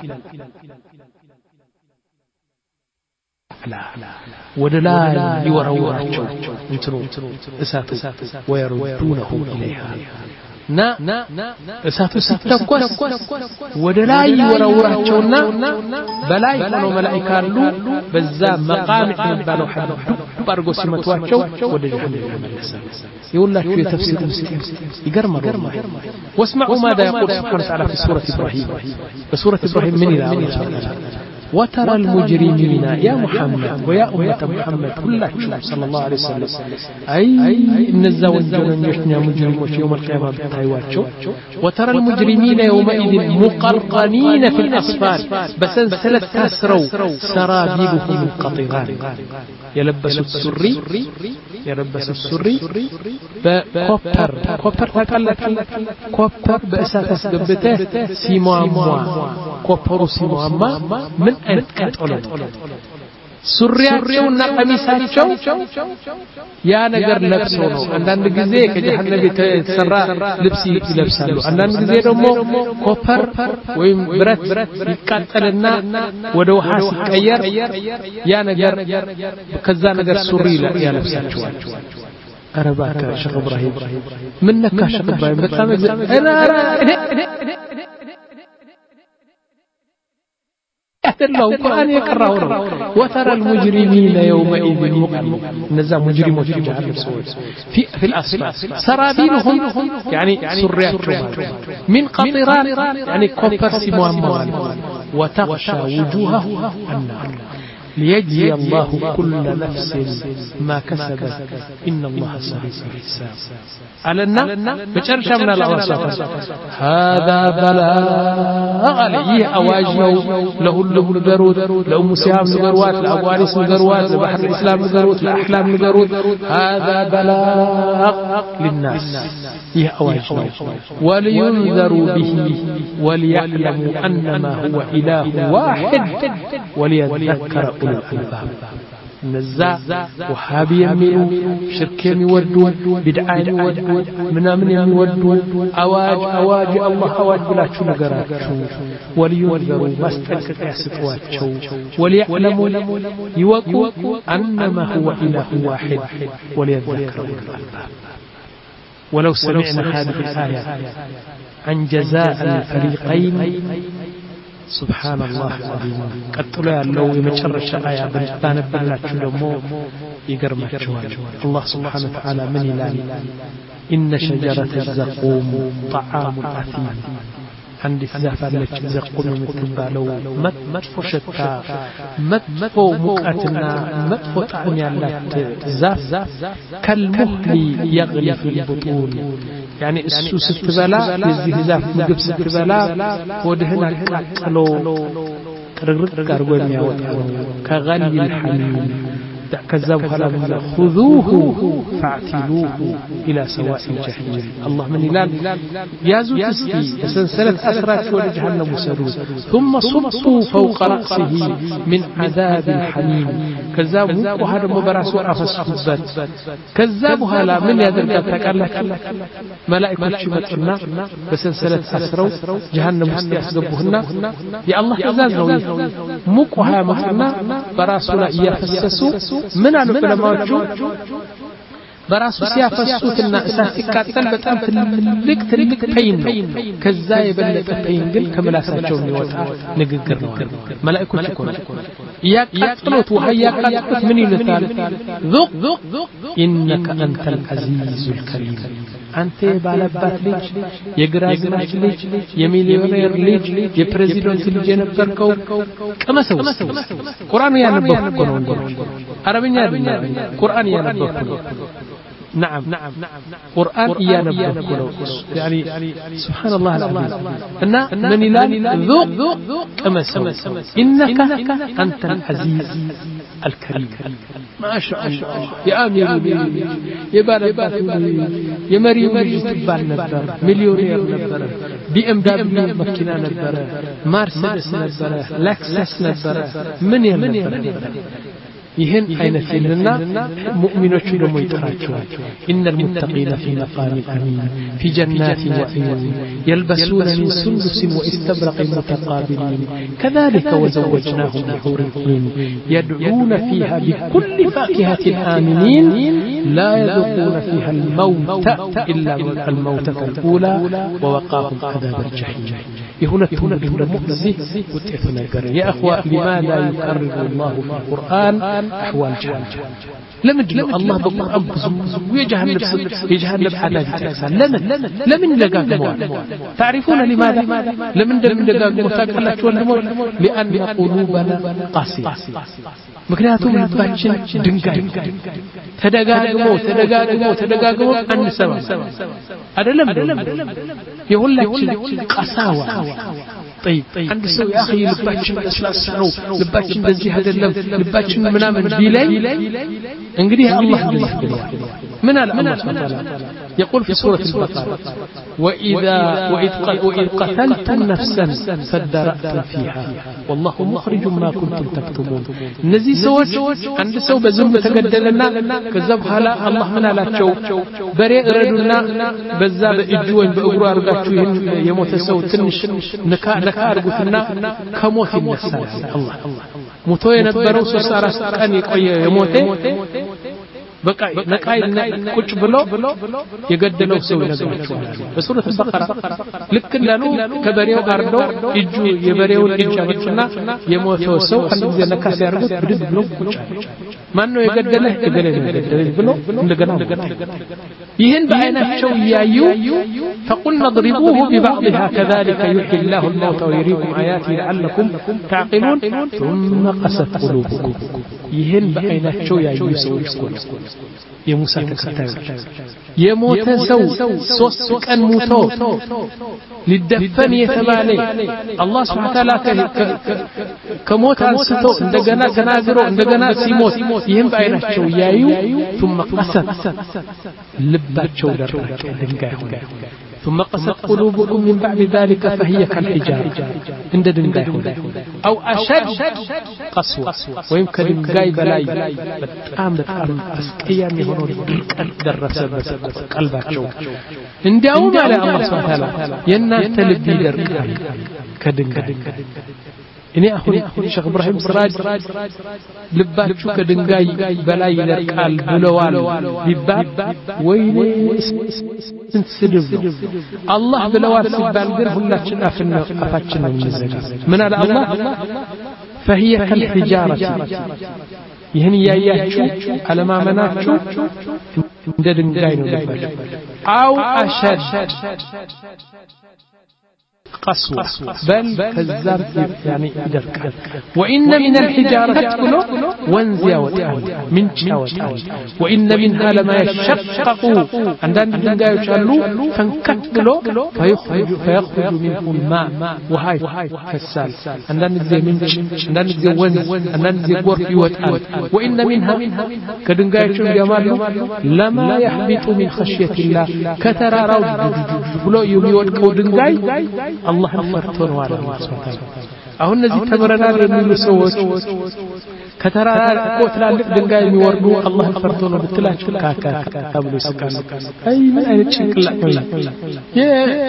لا ودلا يوروراتشو انترو اساتو ويردونهم اليها نا اساتو ستتكوس ودلا يوروراتشونا بلاي ሆኖ መላእክት አሉ በዛ መቃሚዕ የሚባለው ሐድ ባርጎ ሲመቷቸው ወደ ጀሃነም ይመለሳሉ ይውላችሁ የተፍሲር ምስጢር ይገርማል والله واسمعوا ماذا يقول سبحانه وتعالى في سورة إبراهيم بسورة إبراهيم من إلى وترى المجرمين يا محمد ويا أمة محمد كلكم صلى الله عليه وسلم أي إن الزوجين يشنيا مجرمون يوم القيامة بتايواتشو وترى المجرمين يومئذ مقرقنين في الأصفاد بس سلت تسروا سرابيلهم من قطران يلبسوا السري يلبسوا السري بكوبر كوبر تقلك كوبر بأساس قبته سيموا كوبرو سيموا من أنت كتقولون ሱሪያቸውና ቀሚሳቸው ያ ነገር ለብሰው ነው አንዳንድ ጊዜ ከጀሃነም የተሰራ ልብስ ይለብሳሉ አንዳንድ ጊዜ ደግሞ ኮፐር ወይም ብረት ይቃጠልና ወደ ውሃ ሲቀየር ያ ነገር ከዛ ነገር ሱሪ ያለብሳቸዋል አረባካ ሸኽ ኢብራሂም ምን ነካ ሸኽ ኢብራሂም በጣም الله القرآن يقرأه وترى المجرمين يومئذ مقرنين نزا مجرمون في جهنم في في الأسفل سرابيلهم يعني سرياتهم من قطران يعني كوبر سموان وتغشى وجوههم النار ليجزي الله كل نفس ما كسبت إن الله سريع الحساب علنا بشرشة من الأوصاف هذا بلاغ عليه أواجه له له نجرود له مسيام نجروات لأبواليس نجروات لبحر الإسلام نجروت لأحلام نجروت هذا بلاغ للناس يه أواجه ولينذروا به وليعلموا أنما هو إله واحد وليذكر أولو الألباب نزاع وحابي يميلوا شرك يميودوا بدعاء يميودوا منامن يميودوا أواج أواج الله أواج بلا شو نقراتشو ولينذروا مستلقى يستواتشو وليعلموا يوقوا أنما هو إله واحد وليذكر أولو الألباب ولو سمعنا هذه الآية عن جزاء الفريقين سبحان الله العظيم قتلوا ያለው የመጨረሻ አያ በታነብላችሁ ደግሞ ይገርማችኋል الله سبحانه وتعالى من ይላል إن شجرة الزقوم طعام الأثيم عندي زافلت زقوم የምትባለው መጥፎ ሽታ መጥፎ ሙቀትና መጥፎ ጣዕም ያላት ዛፍ كالمهل يغلي في البطون يعني እሱ ስትበላ የዚህ ዛፍ ምግብ ስትበላ ወደህን አቃጥሎ ጥርግርግ አድርጎ የሚያወጣው ከغلي الحميم كذا بخلا من خذوه فاعتلوه إلى سواء الجحيم الله من إلال يازو تسكي سلسلة أسرات ولجهنم مسرود ثم صبوا فوق رأسه من عذاب الحميم كذا وهذا مبرس وأفس خبات كذا بخلا من يدرك تكالك ملائكة شمتنا بسلسلة أسرات جهنم مستيسقبهن يا الله تزازوا مقها مخنا براسنا يفسسوا من العلماء በራሱ ሲያፈሱትና እሳት ሲቃጠል በጣም ትልቅ ትልቅ ፔን ነው ከዛ የበለጠ ፔን ግን ከመላሳቸው የሚወጣ ንግግር ነው መላእክቶች እኮ ነው ያቃጥሉት ውሃ ያቃጥሉት ምን ይሉታል ذق انك انت العزيز الكريم አንተ ባለባት ልጅ የግራዝማች ልጅ የሚሊዮነር ልጅ የፕሬዚዳንት ልጅ የነበርከው ቀመሰው ቁርአኑ ያነበብኩ ነው አረብኛ አይደለም ቁርአን ያነበብኩ ነው نعم قرآن إيانا بكله يعني سبحان الله العظيم أن من إلان ذوق أمسه إنك أنت العزيز الكريم ما شاء الله يا أمير يا باربات يا مريم تبال نبر مليونير نبر بي ام دبليو مكينة نبر مرسيدس نبر لكسس نبر من ينبر ይህን አይነት ይልና ሙእሚኖቹ ደግሞ ይጥራቸዋል إن المتقين في مقام أمين في جنات وعيون يلبسون من سندس واستبرق متقابلين كذلك وزوجناهم بحور عين يدعون فيها بكل فاكهة آمنين لا يذوقون فيها الموت إلا الموتة الأولى ووقاهم عذاب الجحيم هنا تقول المؤذي وتأثنى يا أخوة لماذا يكرر الله في القرآن أحوال جهنم لمن جلو الله بالقرآن بزم ويجهنم يجهنم حناجي تكسر لمن لمن لقاك موال تعرفون لماذا لمن لمن لقاك موال لأن قلوبنا قاسية مكنياتهم لباتشن دنقاي تدقاقمو تدقاقمو تدقاقمو عن سبب هذا لم يقول لك قساوة طيب عند سو يا أخي لباتشن أسلاسنو لباتشن بزي هذا اللم لباتشن منامن بيلي انقريها الله من الله سبحانه وتعالى يقول في سورة البقرة وإذا وإذ قتلتم نفسا فادرأتم فيها والله مخرج ما كنتم تكتمون نزي سوت عند سو بزم تقدلنا كذب هلا الله من لا تشو بريء ردنا بزاب إجوين بأقرار أرغاتشوهن يموت سو تنش نكا نكا أرغتنا كموت النساء الله موتو ينبرو سوسارا سكان يموت بقى نقاي ቁጭ ብሎ የገደለው ሰው ይነግራቸዋል በሱረት البقرة ልክ እንዳሉ ከበሬው አርዶ እጁ የበሬውን እጅ አመጡና የሞተው ሰው አንድ ጊዜ ነካ ሲያርጉት ብድግ ብሎ ቁጭ ማን ነው የገደለህ እገሌ ነው የገደለህ ብሎ እንደገና ይሄን በአይናቸው ያዩ فقلنا اضربوه ببعضها كذلك يحيي الله الموتى ويريكم آياته لعلكم تعقلون ثم قست قلوبكم ይሄን በአይናቸው ያዩ ሰዎች የሙሳ ተከታዮች የሞተ ሰው ሶስት ቀን ሞቶ ሊደፈን የተባለ አላህ Subhanahu Wa Ta'ala ከሞት አንስቶ እንደገና ተናግሮ እንደገና ሲሞት ይሄን በአይናቸው ያዩ ثم قست ልባቸው ደረቀ ድንጋይ ሆነ ثم قست قلوبكم من بعد ذلك فهي كالحجارة عند دنجاي أو أشد قسوة ويمكن دنجاي بلاي بتأم بتأم أسكيان يهونون درس قلباتشو عندهم على الله سبحانه وتعالى ينال تلبي دركان كدنجاي እኔ አሁን ሼክ ኢብራሂም ስራጅ ልባችሁ ከድንጋይ በላይ ይደርቃል ብለዋል ቢባል ወይኔ ስንት ስድብ ነው አላህ ብለዋል ሲባል ግን ሁላችን አፍና አፋችን ነው የሚዘጋ ምን አለ አላህ فهي كالحجارة ይህን ያያችሁ አለማመናችሁ እንደ ድንጋይ ነው ልባችሁ አው አሸድ قسوة بل كذاب يعني يدرك وإن من الحجارة كله وانزيا وتعال من شاوتعال وإن منها لما يشقق عندنا دنجا يشالو فانكتلو فيخرج فيخرج منه الماء وهاي كالسال عندنا زي من عندنا زي ونز عندنا زي غرف وتعال وإن منها كدنجا يشون جمالو لما يحبط من خشية الله كترارو بلو يودكو دنجاي الله فرتون على الله سبحانه وتعالى አሁን እነዚህ ተመረናል የሚሉ ሰዎች ከተራራ ቆትላልቅ ድንጋይ የሚወርዱ አላህ ፈርቶ ነው ብትላችሁ ካካ ተብሎ ይስቃሉ አይ ምን አይነት ጭንቅላት ነው የ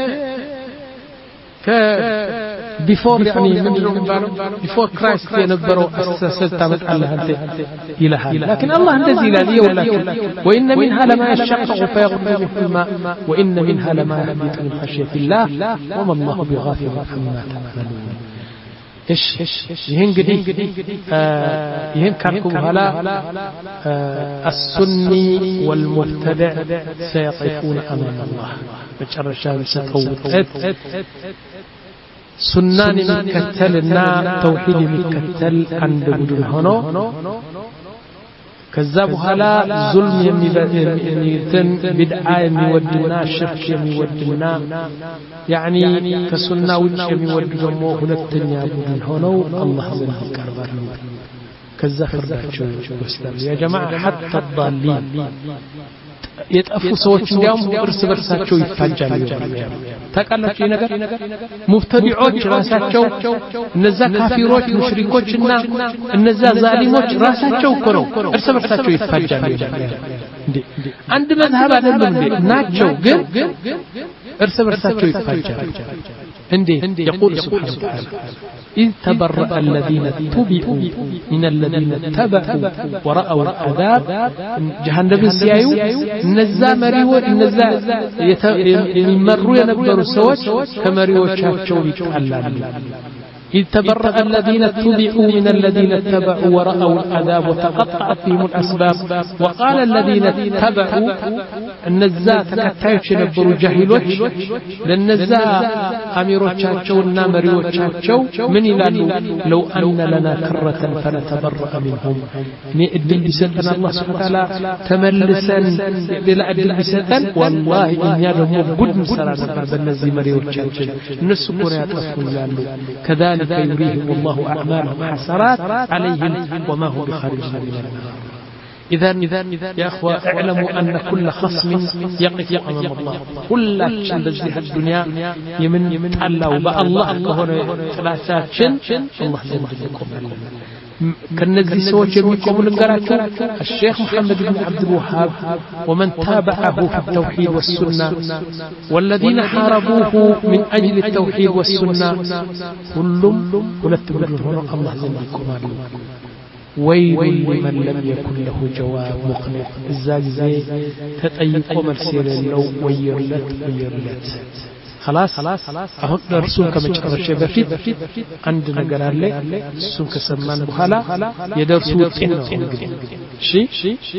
ከ before يعني ምንድነው የሚባለው before Christ የነበረው አስተሳሰብ ታመጣለህ አንተ ይላል لكن الله እንደዚህ ይላል ይወላችሁ وإن منها لما يشقق فيغلب في الماء وإن منها لما يهبط من خشية الله وما الله بغافل عما تعملون ايش ይሄን እንግዲህ ይሄን ካልኩ በኋላ السني والمبتدع سيقفون امام الله መጨረሻ ሰቀውት ሱናን የሚከተልና ተውሂድ የሚከተል አንድ ቡድን ሆኖ ከዛ በኋላ ዙልም የሚበትን ቢድዓ የሚወድና ሽርክ የሚወድና ያኒ ከሱና ውጭ የሚወድ ደግሞ ሁለተኛ ቡድን ሆነው አላህ ዘንድ ይቀርባሉ ከዛ ፍርዳቸው ይወስዳሉ ያ ጀማዓ ሐታ ضالين የጠፉ ሰዎች እንዲያውም እርስ በርሳቸው ይፋጃሉ ታውቃላችሁ ነገር ሙፍተዲዖች ራሳቸው እነዛ ካፊሮች ሙሽሪኮችና እነዛ ዛሊሞች ራሳቸው እኮ ነው እርስ በርሳቸው ይፋጃሉ እንዴ አንድ መዝሀብ አይደለም እንዴ ናቸው ግን እርስ በርሳቸው ይፋጃሉ እንዴ يقول سبحانه وتعالى إذ تبرأ الذين اتبعوا من الذين اتبعوا ورأوا العذاب جهنم سيايو نزا مريو نزا يمروا ينبروا سوات كمريوچاچو يتعللوا إذ تبرأ الذين اتبعوا من الذين اتبعوا ورأوا العذاب وتقطعت بهم الأسباب وقال الذين اتبعوا النزا تكتايوچ ينبروا جاهلوچ للنزا أميروچاچونا مريوچاچو من يلالو لو أن لنا كرة فنتبرأ منهم ني ادل بسنتنا الله سبحانه وتعالى تملسا بلا ادل بسنتن والله إن يادمو قد سرنا بالنزي مريوچاچو نسو كورا يطفون يالو كذلك يريهم الله أعمالهم حسرات عليهم وما هو بخارجهم من النار إذن يا أخوة اعلموا أن كل خصم يقف أمام الله كل شيء بزيها الدنيا يمن تعالى وبأ الله كهنا ثلاثات شن الله زندكم كالنزي سوى يميكم لنقراتو الشيخ محمد بن عبد الوهاب ومن تابعه في التوحيد والسنة والذين حاربوه من أجل التوحيد والسنة كلهم ولتبرر هنا الله زندكم ويل لمن لم يكن له جواب مقنع الزاجزي تطيقوا مرسيل لو ويرلت ويرلت خلاص አሁን እርሱን ከመጨረሻ በፊት አንድ ነገር አለ እሱን ከሰማን በኋላ የደርሱ ውጤት ነው እንግዲህ እሺ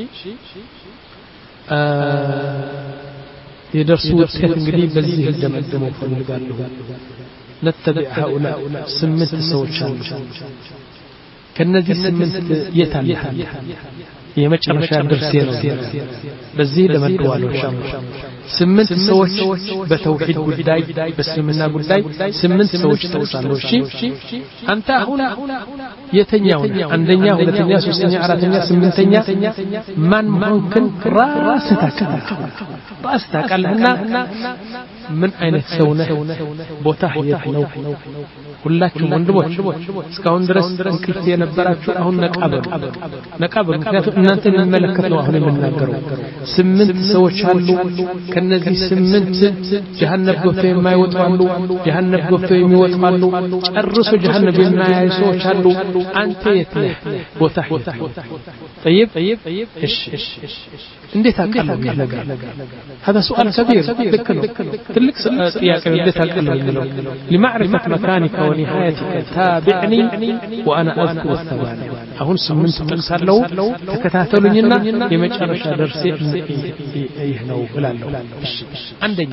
የደርሱ ውጤት እንግዲህ በዚህ እንደመደመው ፈልጋለሁ نتبع هؤلاء ስምንት ሰዎች አሉ ከነዚህ ስምንት የታለ የመጨረሻ ድርሴ ነው በዚህ ለመድዋለው ሻም ስምንት ሰዎች በተውሂድ ጉዳይ በእስልምና ጉዳይ ስምንት ሰዎች ተወሳሉ እሺ አንተ አሁን የተኛው አንደኛ ሁለተኛ ሶስተኛ አራተኛ ስምንተኛ ማን ማንከን ራስ ታከታ ራስ ታቀልና ምን አይነት ሰው ነህ ቦታ የት ነው ሁላችሁም ወንድሞች እስካሁን ድረስ እንቅልፍ የነበራችሁ አሁን ነቃበሉ ነቃበሉ ምክንያቱም እናንተ የሚመለከት ነው አሁን የምናገረው ስምንት ሰዎች አሉ ከነዚህ ስምንት ጀሃነም ገብተው የማይወጡ አሉ ጀሃነም ገብተው የሚወጡ አሉ ጨርሶ ጀሃነም የማያዩ ሰዎች አሉ አንተ የት ነህ ቦታ طيب እሺ እንዴት አቀለው ነገር هذا سؤال كبير تلك ጥያቄ እንዴት አቀለው የሚለው لمعرفة مكانك ونهايتك تابعني وانا اذكر الثواب አሁን ስምንት ተቀሳለው ተከታተሉኝና የመጨረሻ ደርሴ ይህ ነው እላለሁ አንደኛ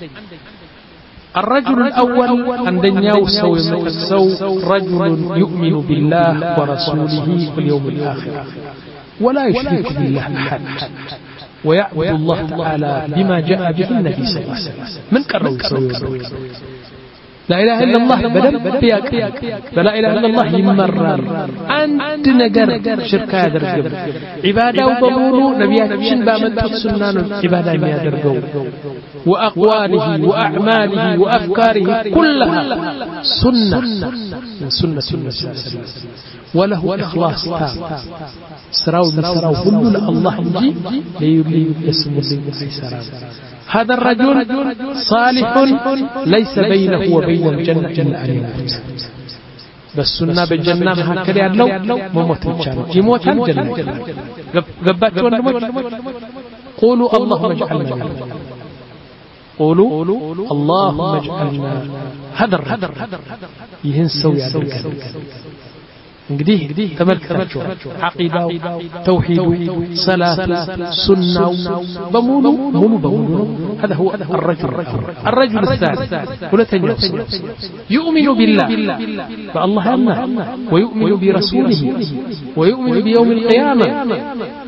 الرجل الأول عندنا سو سو رجل يؤمن بالله ورسوله واليوم الآخر ولا يشرك بالله أحد ويعبد الله تعالى بما جاء به النبي صلى الله عليه وسلم من قرأوا يسوي لا إله إلا الله بدل بياك فلا إله إلا الله يمرر أنت نجر شركة درجة عبادة وضمونه نبياتشن بامدت سنان عبادة ما درجو وأقواله وأعماله وأفكاره كلها سنة سنة سنة سنة وله إخلاص تام سراو بسراو كل الله يجي ليولي اسم الله سراو هذا الرجل صالح ليس بينه وبين الجنة إلا أن يموت بس سنة بالجنة هكذا يالله مموت الجنة يموت الجنة قباتوا الموت قولوا اللهم اجعلنا قولوا اللهم اجعلنا هذا الرجل يهنسوا يا درجة እንግዲህ ተመልከታችሁ አቂዳው ተውሂዱ ሰላቱ ሱናው በሙሉ ሙሉ በሙሉ هذا هو الرجل الرجل الثاني ሁለተኛው يؤمن بالله بالله يامن ويؤمن برسوله ويؤمن بيوم القيامة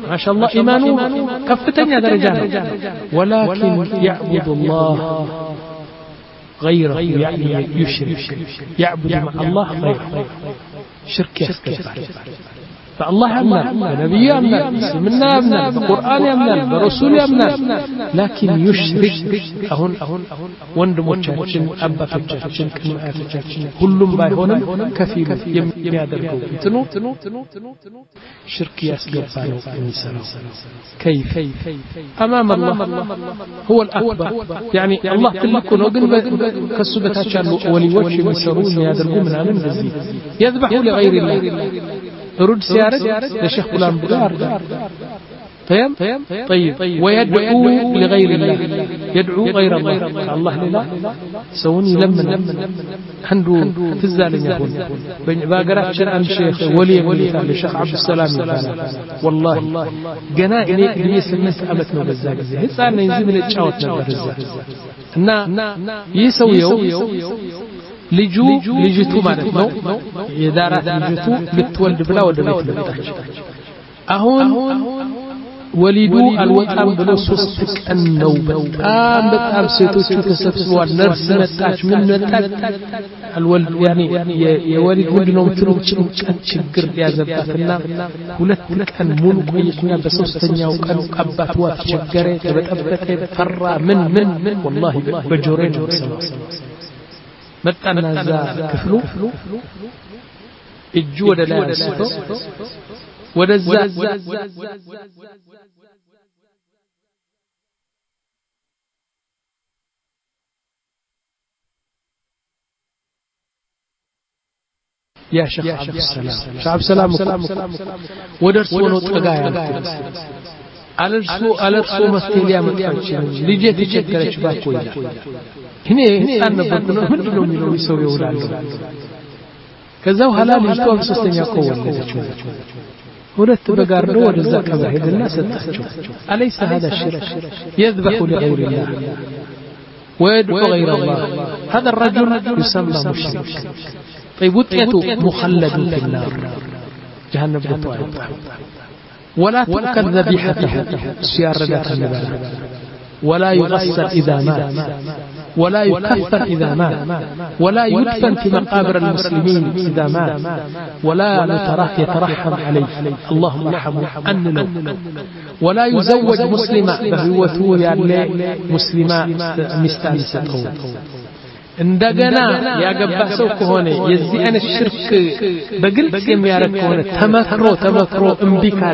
ما شاء الله إيمانه كفتني درجات ولكن يعبد الله غيره يعني يشرك يعبد مع الله غيره شرك يسكفر فالله يمنع النبي يمنع مسلمنا يمنع القرآن يمنع الرسول يمنع لكن يشرك أهون ወንድሞቻችን አባቶቻችን ከማያቶቻችን ሁሉም ባይሆንም ከፊሉ የሚያደርገው እንትኑ ሽርክ ያስገባው የሚሰራው كيف امام الله هو الاكبر يعني الله ትልቁ ነው ግን ከሱ በታች ያሉ ወሊዎች የሚሰሩ የሚያደርጉ ምናምን እንደዚህ يذبح لغير الله رد سيارة لشيخ فلان بلار طيب طيب ويدعو لغير الله يدعو غير الله الله لا سوني لمن عنده تزالين يقول باقرات عن شيخ ولي ولي الشيخ عبد السلام والله جنا إني لي سمت أبتنا بالزاق هسه ينزل من الشاوت نبر الزاق نا يسويو ልጁ ልጅቱ ማለት ነው የዳራት ልጅቱ ልትወልድ ብላ ወደ ቤት መጣች አሁን ወሊዱ አልወጣም ብሎ ሶስት ቀን ነው በጣም በጣም ሴቶቹ ተሰብስበዋል ነርስ መጣች ምን መጣች አልወልድ ያኒ የወሊድ ምንድነው ምትለው ችግር ያዘባትና ሁለት ቀን ሙሉ ቆይተኛ በሶስተኛው ቀን አባቷ ተቸገረ ተበጠበጠ ፈራ ምን ምን والله በጆሮዬ ነው መጣና እዛ ክፍሉ እጁ ወደ ላይ አንስቶ ወደዛ يا شيخ عبد السلام شيخ عبد السلام ودرس ونو طغا ያልኩት አለርሱ አለርሱ መስቴሊያ መጣች ልጄ ተቸገረች ባኮ ይላል እኔ ህፃን ነበርኩ ነው ምንድነው የሚለው ሰው ይውላል ከዛው ሐላ ልጅቷ በሶስተኛ ቀን ወለደች ሁለት በጋር ነው ወደዛ ቀብር ሄደና ሰጣቸው አለይሰ هذا الشرك يذبح لغير الله ويدعو غير الله هذا الرجل يسمى مشرك طيب وطيته مخلد في النار جهنم بتوعد ولا تؤكل ذبيحته سيارة النبال ولا يغسل إذا مات ولا يكفن إذا مات ولا يدفن في مقابر المسلمين إذا مات ولا يترحم عليه اللهم ارحمه أنه ولا يزوج مسلمة بهوته يعني مسلمة مستانسته እንደገና ያገባ ሰው ከሆነ የዚህ አይነት ሽርክ በግልጽ የሚያረክ ከሆነ ተመክሮ ተመክሮ እምቢ ካለ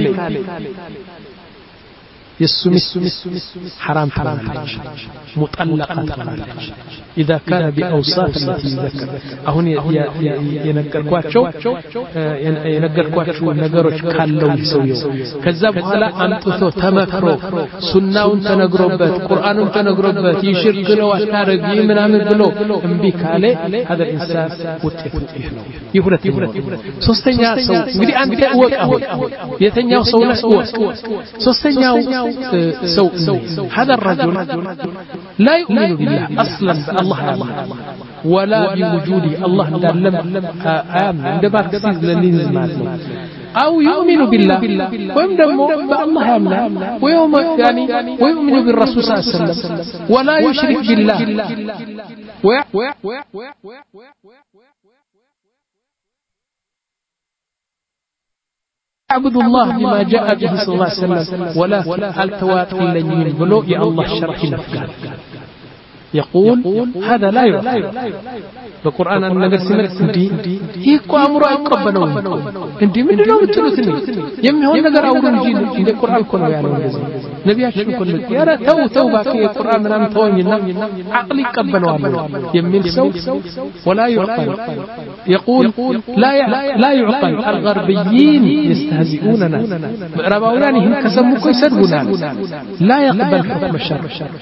يسمس حرام تمالك مطلقة تمالك إذا كان بأوصاف التي ذكر أهون ينقرقواتشو ينقرقواتشو نقروش كاللو يسويو كذاب هلا أنتو تمكرو سناون تنقربت قرآن تنقربت يشرك لو أتارق يمن عمل بلو انبيك عليه هذا الإنسان وتفت إحلو يفرت يفرت سوستنيا سو مدي أنت أوك أهو يتنيا سو نسوك سوستنيا سو هذا الرجل لا يؤمن بالله أصلا الله يعلم ولا بوجوده الله لم آمن عندما كسيز للنزمات أو يؤمن بالله ويمدمه بالله يعلم ويوم يعني ويؤمن بالرسول صلى الله عليه وسلم ولا يشرك بالله اعبدوا الله بما جاء به صلى الله عليه وسلم ولا التواتر لين بلو يا الله شرح نفقال يقول هذا لا يعقل በቁርአን አንድ ነገር ሲመልስ እንዲ ይሄ አምሮ አይቀበለው እንዲ ምንድነው የምትሉትኝ የሚሆን ነገር አውሩ እንጂ እንደ ቁርአን እኮ ነው ያለው እንደዚህ ነብያችን እኮ ነው ያረ ተው ተው ባከ የቁርአን ምናምን ተወኝና አቅል ይቀበለዋል የሚል ሰው ولا يعقل يقول لا لا يعقل الغربيين يستهزئوننا ምዕራባውያን ይሄን ከሰሙ እኮ ይሰድቡናል لا يقبل حكم الشرع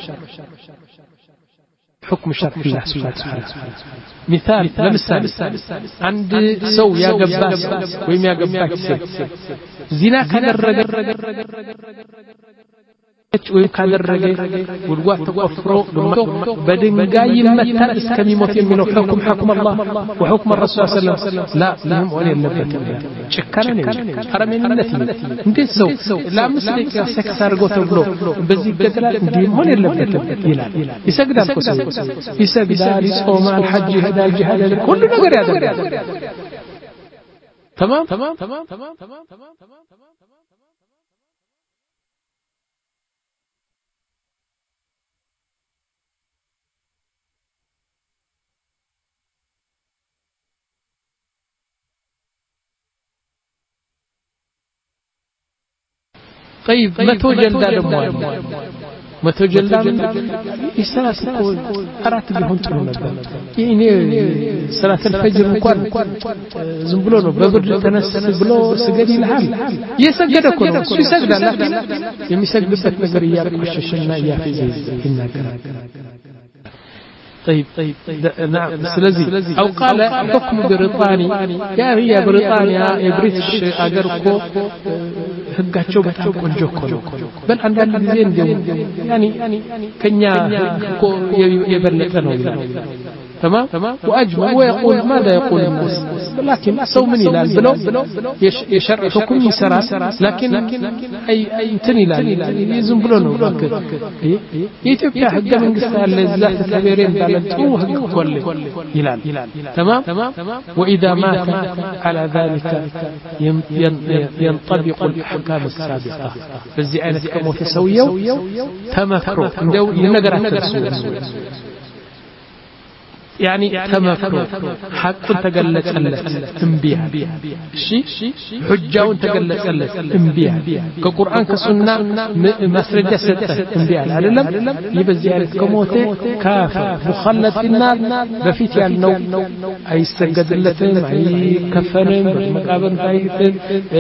حكم شرع الله سبحانه وتعالى مثال لمثال عند سو يا جباس ويم يا جباك زنا كدرج ወይ ካደረገ ጉድጓድ ተቆፍሮ በድንጋይ ይመታል እስከሚሞት የሚለው ሁክም ሁክም አላህ ወሁክም ረሱል ሰለላሁ ዐለይሂ ወሰለም ላ ይህም ሆነ የለበትም ጭካኔ ነው አረመኔነት እንዴት ሰው ለአምስት ደቂቃ ሰክስ አድርጎ ተብሎ በዚህ ይገደላል እንዲህ ሆነ የለበትም ይላል ይሰግዳል እኮ ሰው ይሰግዳል ይጾማል ሐጅ ይሄዳል ጂሃድ ሁሉ ነገር ያደርጋል تمام تمام تمام تمام تمام تمام تمام طيب متى جلد دموع متى جلد الصلاة تقول أرات بهم تقول يعني صلاة الفجر مقر زنبلونه ببرد تنس بلو سجدي الحال يسجد كله يسجد لكن يمسجد بس نجريات وششنا يا في زي هنا طيب طيب نعم سلزي أو قال حكم بريطاني يا هي بريطانيا بريتش أجركو ህጋቸው በጣም ቆንጆ ነው በል አንዳንድ ጊዜ እንደው ያኒ ከኛ እኮ የበለጠ ነው تمام واجمل ويقول ماذا يقول الناس لكن سو من يلال بلو يشرع حكم يسرى لكن اي اي انتن يلال يزم بلو ነው የኢትዮጵያ ህገ መንግስት አለ ዛት ተበሬን ባለጡ ህግ ኮል ይላል تمام واذا مات على ذلك ينطبق الاحكام السابقه በዚህ አይነት ከሞተ ሰውየው ተመክሮ እንደው ይነገራቸው يعني تمكرو حق تجلتلت انبياء شي حجاون تجلتلت انبياء كقران كسنه مسرجه سته انبياء አይደለም ይበዚህ አይነት ከሞተ ካፍር مخلد في النار በፊት ያልነው አይሰገድለትም አይከፈንም መቃብር ታይተን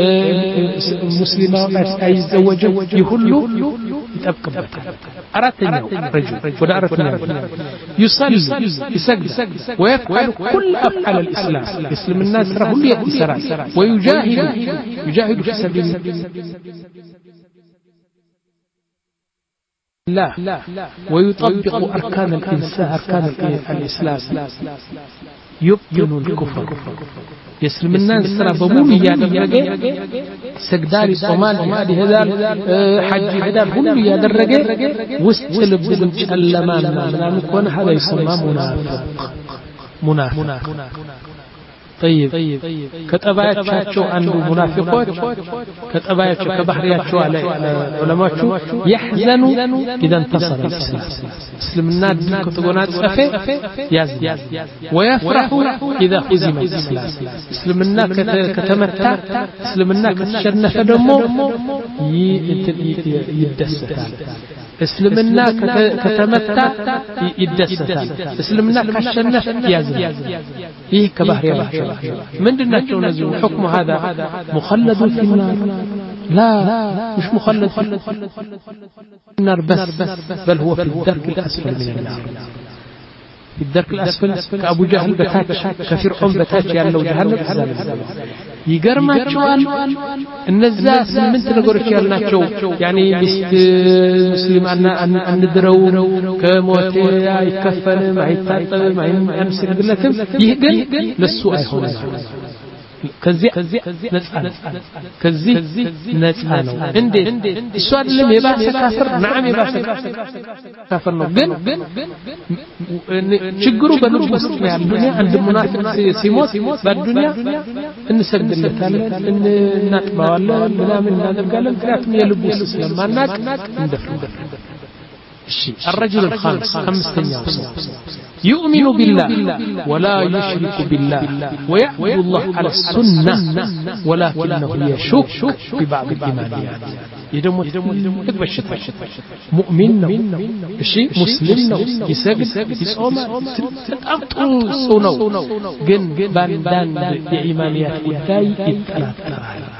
ሙስሊማው አይዘወጅም ይሁሉ ይጠብቅበታል አራተኛው ረጁል ወደ አራተኛው يصلي يسجد ويفعل كل أفعال الإسلام يسلم الناس رهو يسرع ويجاهد يجاهد في سبيل الله ويطبق أركان الإنسان أركان الإسلام يبطن الكفر يسلم الناس ترى بمولي يادرجه سجداري صومال مادي هذا حج هذا بمولي يادرجه وستلب بالجلمان من كون هذا يسمى منافق منافق طيب كتباياتشو عنده منافقات كتباياتشو كبحرياتشو على علماءاتشو يحزنوا إذا انتصر الإسلام اسلمنا كتبونات سفه يزن ويفرحوا إذا هزم الإسلام اسلمنا كتمتع اسلمنا كتشنف دمو يدسل اسلمنا كتمتع يدسل اسلمنا كتشنف يزن إيه كبحرياتشو من دناتشو نزو حكم هذا مخلد في النار لا مش مخلد في النار بس بل هو في الدرك الأسفل من النار في الدرك الأسفل كأبو جهل بتاج كفرعون بتاج يالله جهنم يقرماتشوال النزاس من تنقرش يالناتشو يعني مسلم أن ندرو كموت يكفن ما يتعطل ما يمسك قلتهم يهقل للسوء هنا كذي نسأل كذي نسأل عندي السؤال اللي يبقى كافر نعم يبقى كافر نقول شجروا بنوش مسلم يعني الدنيا عند المنافق سيموت بالدنيا إن سجد الله تعالى إن نتبع ولا نعمل هذا الكلام ثلاث مية لبوس إسلام ما ناك ندفن الرجل الخامس خمس تنياوس يؤمن بالله ولا يشرك بالله ويعبد الله على السنة ولكنه يشك ببعض الإيمانيات يدمو تكبشت مؤمن شيء مسلم يسجد يصوم تتأمطل صنو جن باندان بإيمانيات الداي يتراتر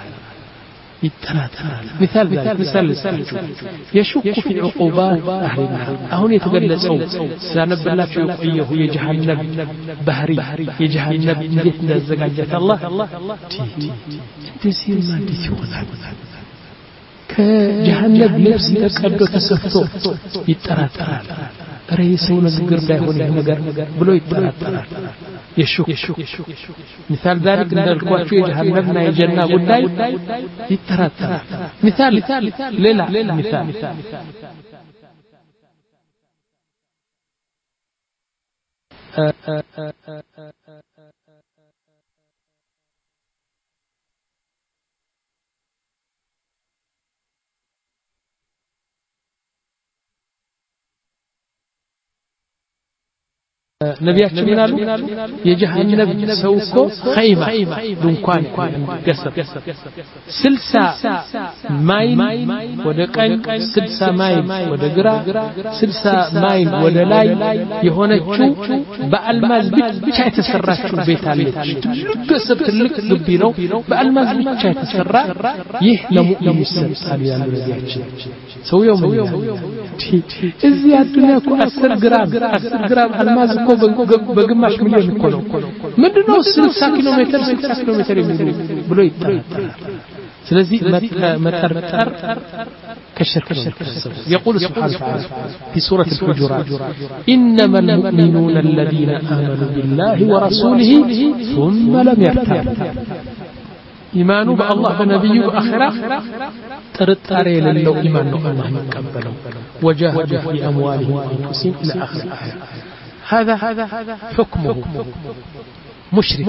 مثال ذلك مثال السجود يشك في عقوبات أهل النار أهون يتجلسون سنب الله في يقيه يجهنم بهري يجهنم جتنا زجاجة الله تي تسير ما تسيونا ከጀሃነም ልብስ ተቀዶ ተሰፍቶ ይጠራጠራል ረይሰው ንግግር እንዳይሆን ይሄ ነገር ብሎ ይጠራጠራል يشك مثال ذلك እንደልኳችሁ የጀሃነምና የጀና ጉዳይ ይተራተራ مثال ሌላ مثال ነቢያችን ይላሉ የጀሃነም ሰው እኮ ኸይማ ድንኳን ገሰብ ስልሳ ማይል ወደ ቀኝ ስልሳ ማይል ወደ ግራ ስልሳ ማይል ወደ ላይ የሆነችው በአልማዝ ብቻ የተሰራችው ቤት አለች ገሰብ ትልቅ ግቢ ነው በአልማዝ ብቻ የተሰራ ይህ ለሙእሚን ይሰጣል ያሉ ነቢያችን ሰውየው ምን እዚህ አዱንያ እኮ አስር ግራም አስር ግራም አልማዝ እኮ በግማሽ ሚሊዮን እኮ ነው ምንድነው ስልሳ ኪሎ ሜትር ስልሳ ኪሎ ሜትር የሚሉ ብሎ ይጠራጠራል ስለዚህ መጠርጠር كالشرك يقول سبحانه وتعالى في سورة الحجرات إنما المؤمنون الذين آمنوا بالله ورسوله ثم لم يرتابوا إيمانوا بالله ونبيه وآخرة ترتار لله إيمان الله يقبله وجاهدوا في أموالهم وأنفسهم إلى آخر الآية هذا حكمه مشرك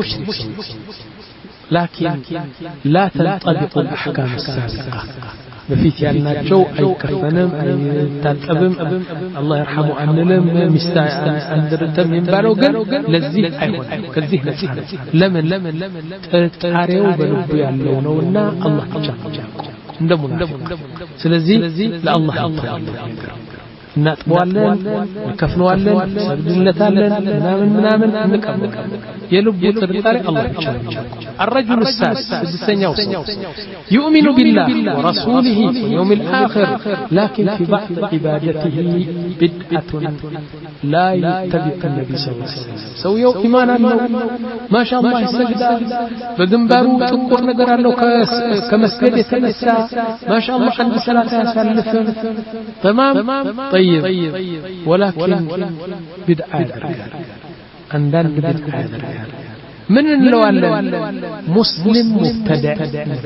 لكن لا تنطبق الأحكام السابقة بفيت ያልናቸው አይከፈንም አይታጠብም አላህ ይርሐሙ አንልም ሚስታ አንድርተም የሚባለው ግን ለዚህ አይሆን ከዚህ ነፃ ለምን ጥርጣሬው በልቡ ያለው ነውና አላህ ብቻ እንደሙናፊቅ ስለዚህ ለአላህ አጥቷል እናጥበዋለን እንከፍነዋለን ሰብድለታለን ምናምን ምናምን እንቀበል የልቡ ጥርጣሬ አላህ ብቻ ነው الرجل السادس السادسኛው يؤمن بالله ورسوله واليوم الآخر لكن في بعض عبادته بدعة لا يتبع النبي صلى الله عليه وسلم سويው ኢማን አለው ما شاء الله ይሰግዳል በግንባሩ ጥቁር ነገር አለው ከመስገድ የተነሳ ما شاء الله አንድ ሰላት ያሳልፍም تمام طيب ولكن بدعة عندنا بدعة من نلوالن مسلم مبتدع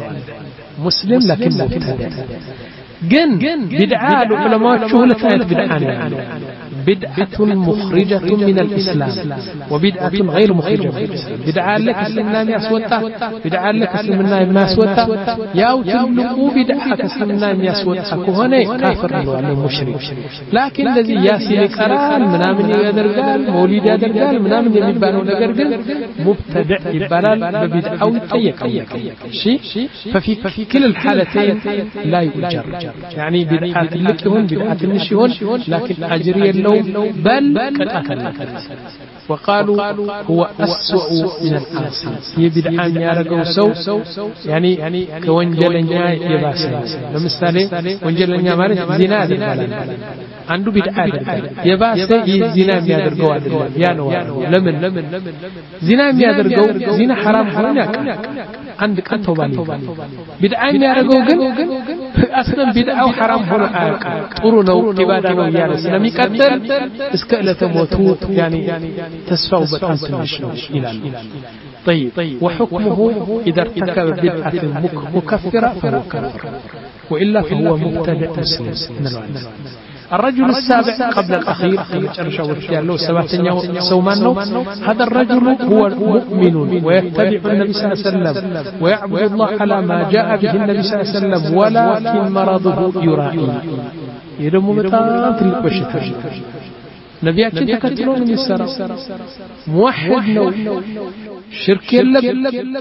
مسلم لكن مبتدع جن بدعة العلماء شهلة آية بدعة بدعة مخرجة من الإسلام وبدعة غير مخرجة من الإسلام بدعة لك اسلمنا الناس وتا بدعة لك اسلمنا الناس وتا ياو تلقوا بدعة اسلمنا الناس وتا كهنا كافر ولا مشرك لكن الذي ياسين قران منامن يدرجال مولد يدرجال منامن يبانو نغرغل مبتدع يبالال ببدعة ويطيق شيء ففي في كل الحالتين لا يؤجر يعني بدعة لك هون بدعة النشيون لكن أجر يلو بل قطعة وقالوا هو أسوأ من الآثم يبدعا يارغو سو يعني كونجلنيا يباسل لمثالي ወንጀለኛ ማለት ዚና ያደርጋል አንዱ ቢድዓ ያደርጋል የባሰ ዚና የሚያደርገው አይደለም ያ ነው ለምን ዚና የሚያደርገው ዚና حرام ሆነ ያውቃል አንድ ቀን ተውባ ይባል ቢድዓ የሚያደርገው ግን አስለን ቢድዓው حرام ሆነ አያውቅም ጥሩ ነው ኢባዳ ነው ያለ ስለሚቀጥል እስከ ዕለተ ሞቱ يعني تسفوا بطن تنشنو إلى طيب وحكمه إذا ارتكب بدعة مكفرة فهو كافر وإلا فهو مبتدع مسلم الرجل السابع قبل الأخير له سبعتين سومانه هذا الرجل هو مؤمن ويتبع النبي صلى الله عليه وسلم ويعبد الله على ما جاء به النبي صلى الله عليه وسلم ولكن مرضه يرائي يدمو بطان تلك بشتر ነቢያችን ተከትሎ ነው የሚሰራው ሙወሂድ ነው ሽርክ የለም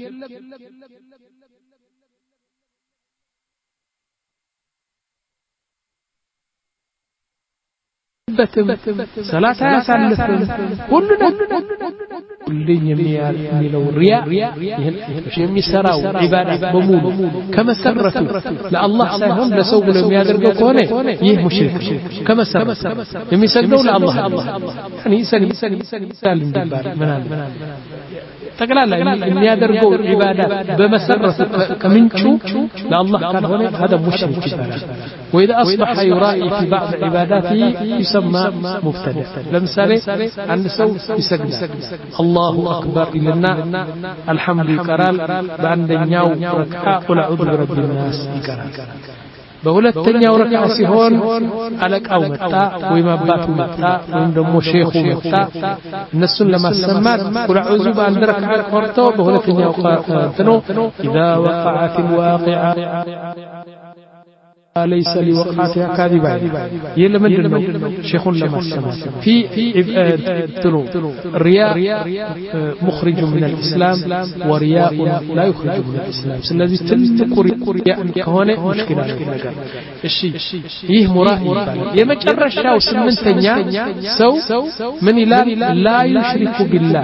በተም ሰላታ ያሳልፈን ሁሉና ሁሉን የሚያለው ሪያ ይሄን የሚሰራው ኢባዳ በሙሉ ከመሰረቱ ለአላህ ሳይሆን ለሰው ብሎ የሚያደርገው ከሆነ ይህ ሙሽሪክ ከመሰረቱ የሚሰግደው ለአላህ ያኒ ሰኒ ሰኒ ሰኒ እንዲባል ምናምን ጠቅላላ የሚያደርገው ዒባዳ በመሰረቱ ከምንጩ ለአላህ ካልሆነ هذا ሙሽሪክ ይባላል وإذا أصبح يرائي في بعض عباداته يسمى مبتدع ለምሳሌ አንድ ሰው ይሰግዳል الله أكبر إلنا الحمد ይቀራል በአንደኛው ረክዓ ቁል አዑዙ ቢረቢ الناس ይቀራል በሁለተኛው ረክዓ ሲሆን አለቃው መጣ ወይም አባቱ መጣ ወይም ደግሞ ሼኹ መጣ እነሱን ለማሰማት ቁል አዑዙ በአንድ ረክዓ ቆርጦ በሁለተኛው ቀርቶ إذا وقعت الواقعة ليس لوقعتها كاذبة يلمدنه شيخ لما السماء في تلو الرياء مخرج من الإسلام ورياء لا يخرج من الإسلام الذي تلك رياء كهونه مشكلة الشيء يه مرائي يمجر الشاو سمنتنيا سو من إلال لا يشرك بالله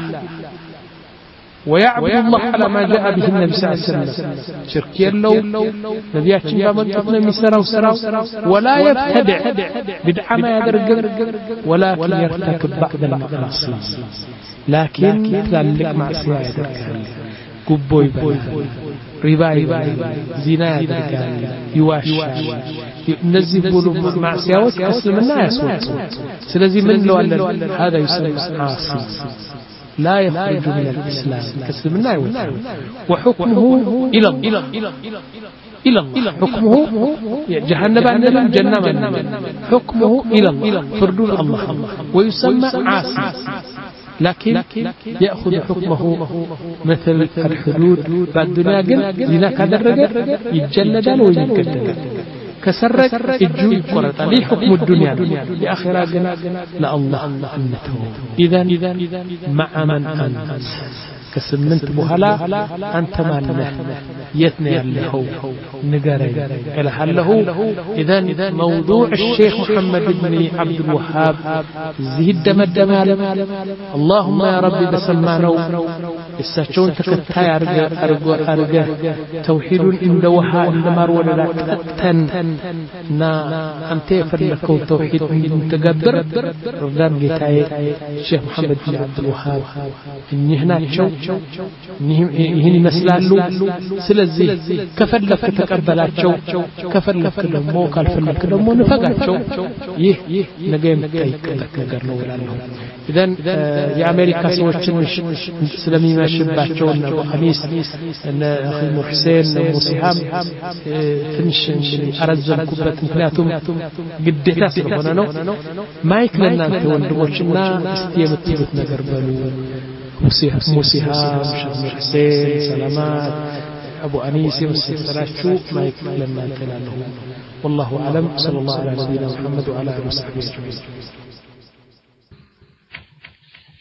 ويعبد الله على ما جاء به النبي صلى الله عليه وسلم شرك يلو نبياتنا بمنطقنا مسرا وسرا ولا يبتدع بدعة ما يدرق ولكن يرتكب بعض المعاصي لكن تلك معصية يدرك قبو يبال ربا يبال زنا يدرك يواشى نزي بولو معصية وتكسل منها يسوط سلزي من لو هذا يسمى عاصي لا يخرج من الإسلام كسر من لا يوتر وحكمه إلى الله إلى الله حكمه جهنم عندنا جنة حكمه إلى الله فردون الله ويسمى عاصي لكن يأخذ حكمه مثل الحدود بعد الدنيا قل زنا كذا الرجل يتجلد له وينكدد كسرك الجو قرط لي حكم الدنيا لآخرة لا الله أنته إذن مع من أنت كسمنت بهلا أنت مالنا يتنى له نقري إلى حله إذن موضوع الشيخ محمد بن عبد الوهاب زهد مدمال اللهم يا ربي بسمانو الساتشون تكتاي أرجع أرجع أرجع توحيد إن دوها إن مروان لا تن نا أنت فرلكوا توحيد من تجبر ردان جتاي الشيخ محمد بن عبد الوهاب إني هنا شو نهم هني مسلالو سلزي كفلك تقبلاتشو كفلك دمو كالفلك دمو نفقاتشو يه نجيم كيك ነገር ነው ይላሉ إذن يا أمريكا سوتشن سلمي ما شباتشو أبو خميس أن أخي محسن ومسيحام تنش أرزل كوبة مكناتهم قديتا سلفونا نو ما يكلنا أنت وندموشنا استيامت تيبت نقربلو مسيحام شيخ محسن سلامات أبو أنيس والسلاشو ما يكلنا أنت والله أعلم صلى الله على نبينا محمد وعلى آله وصحبه أجمعين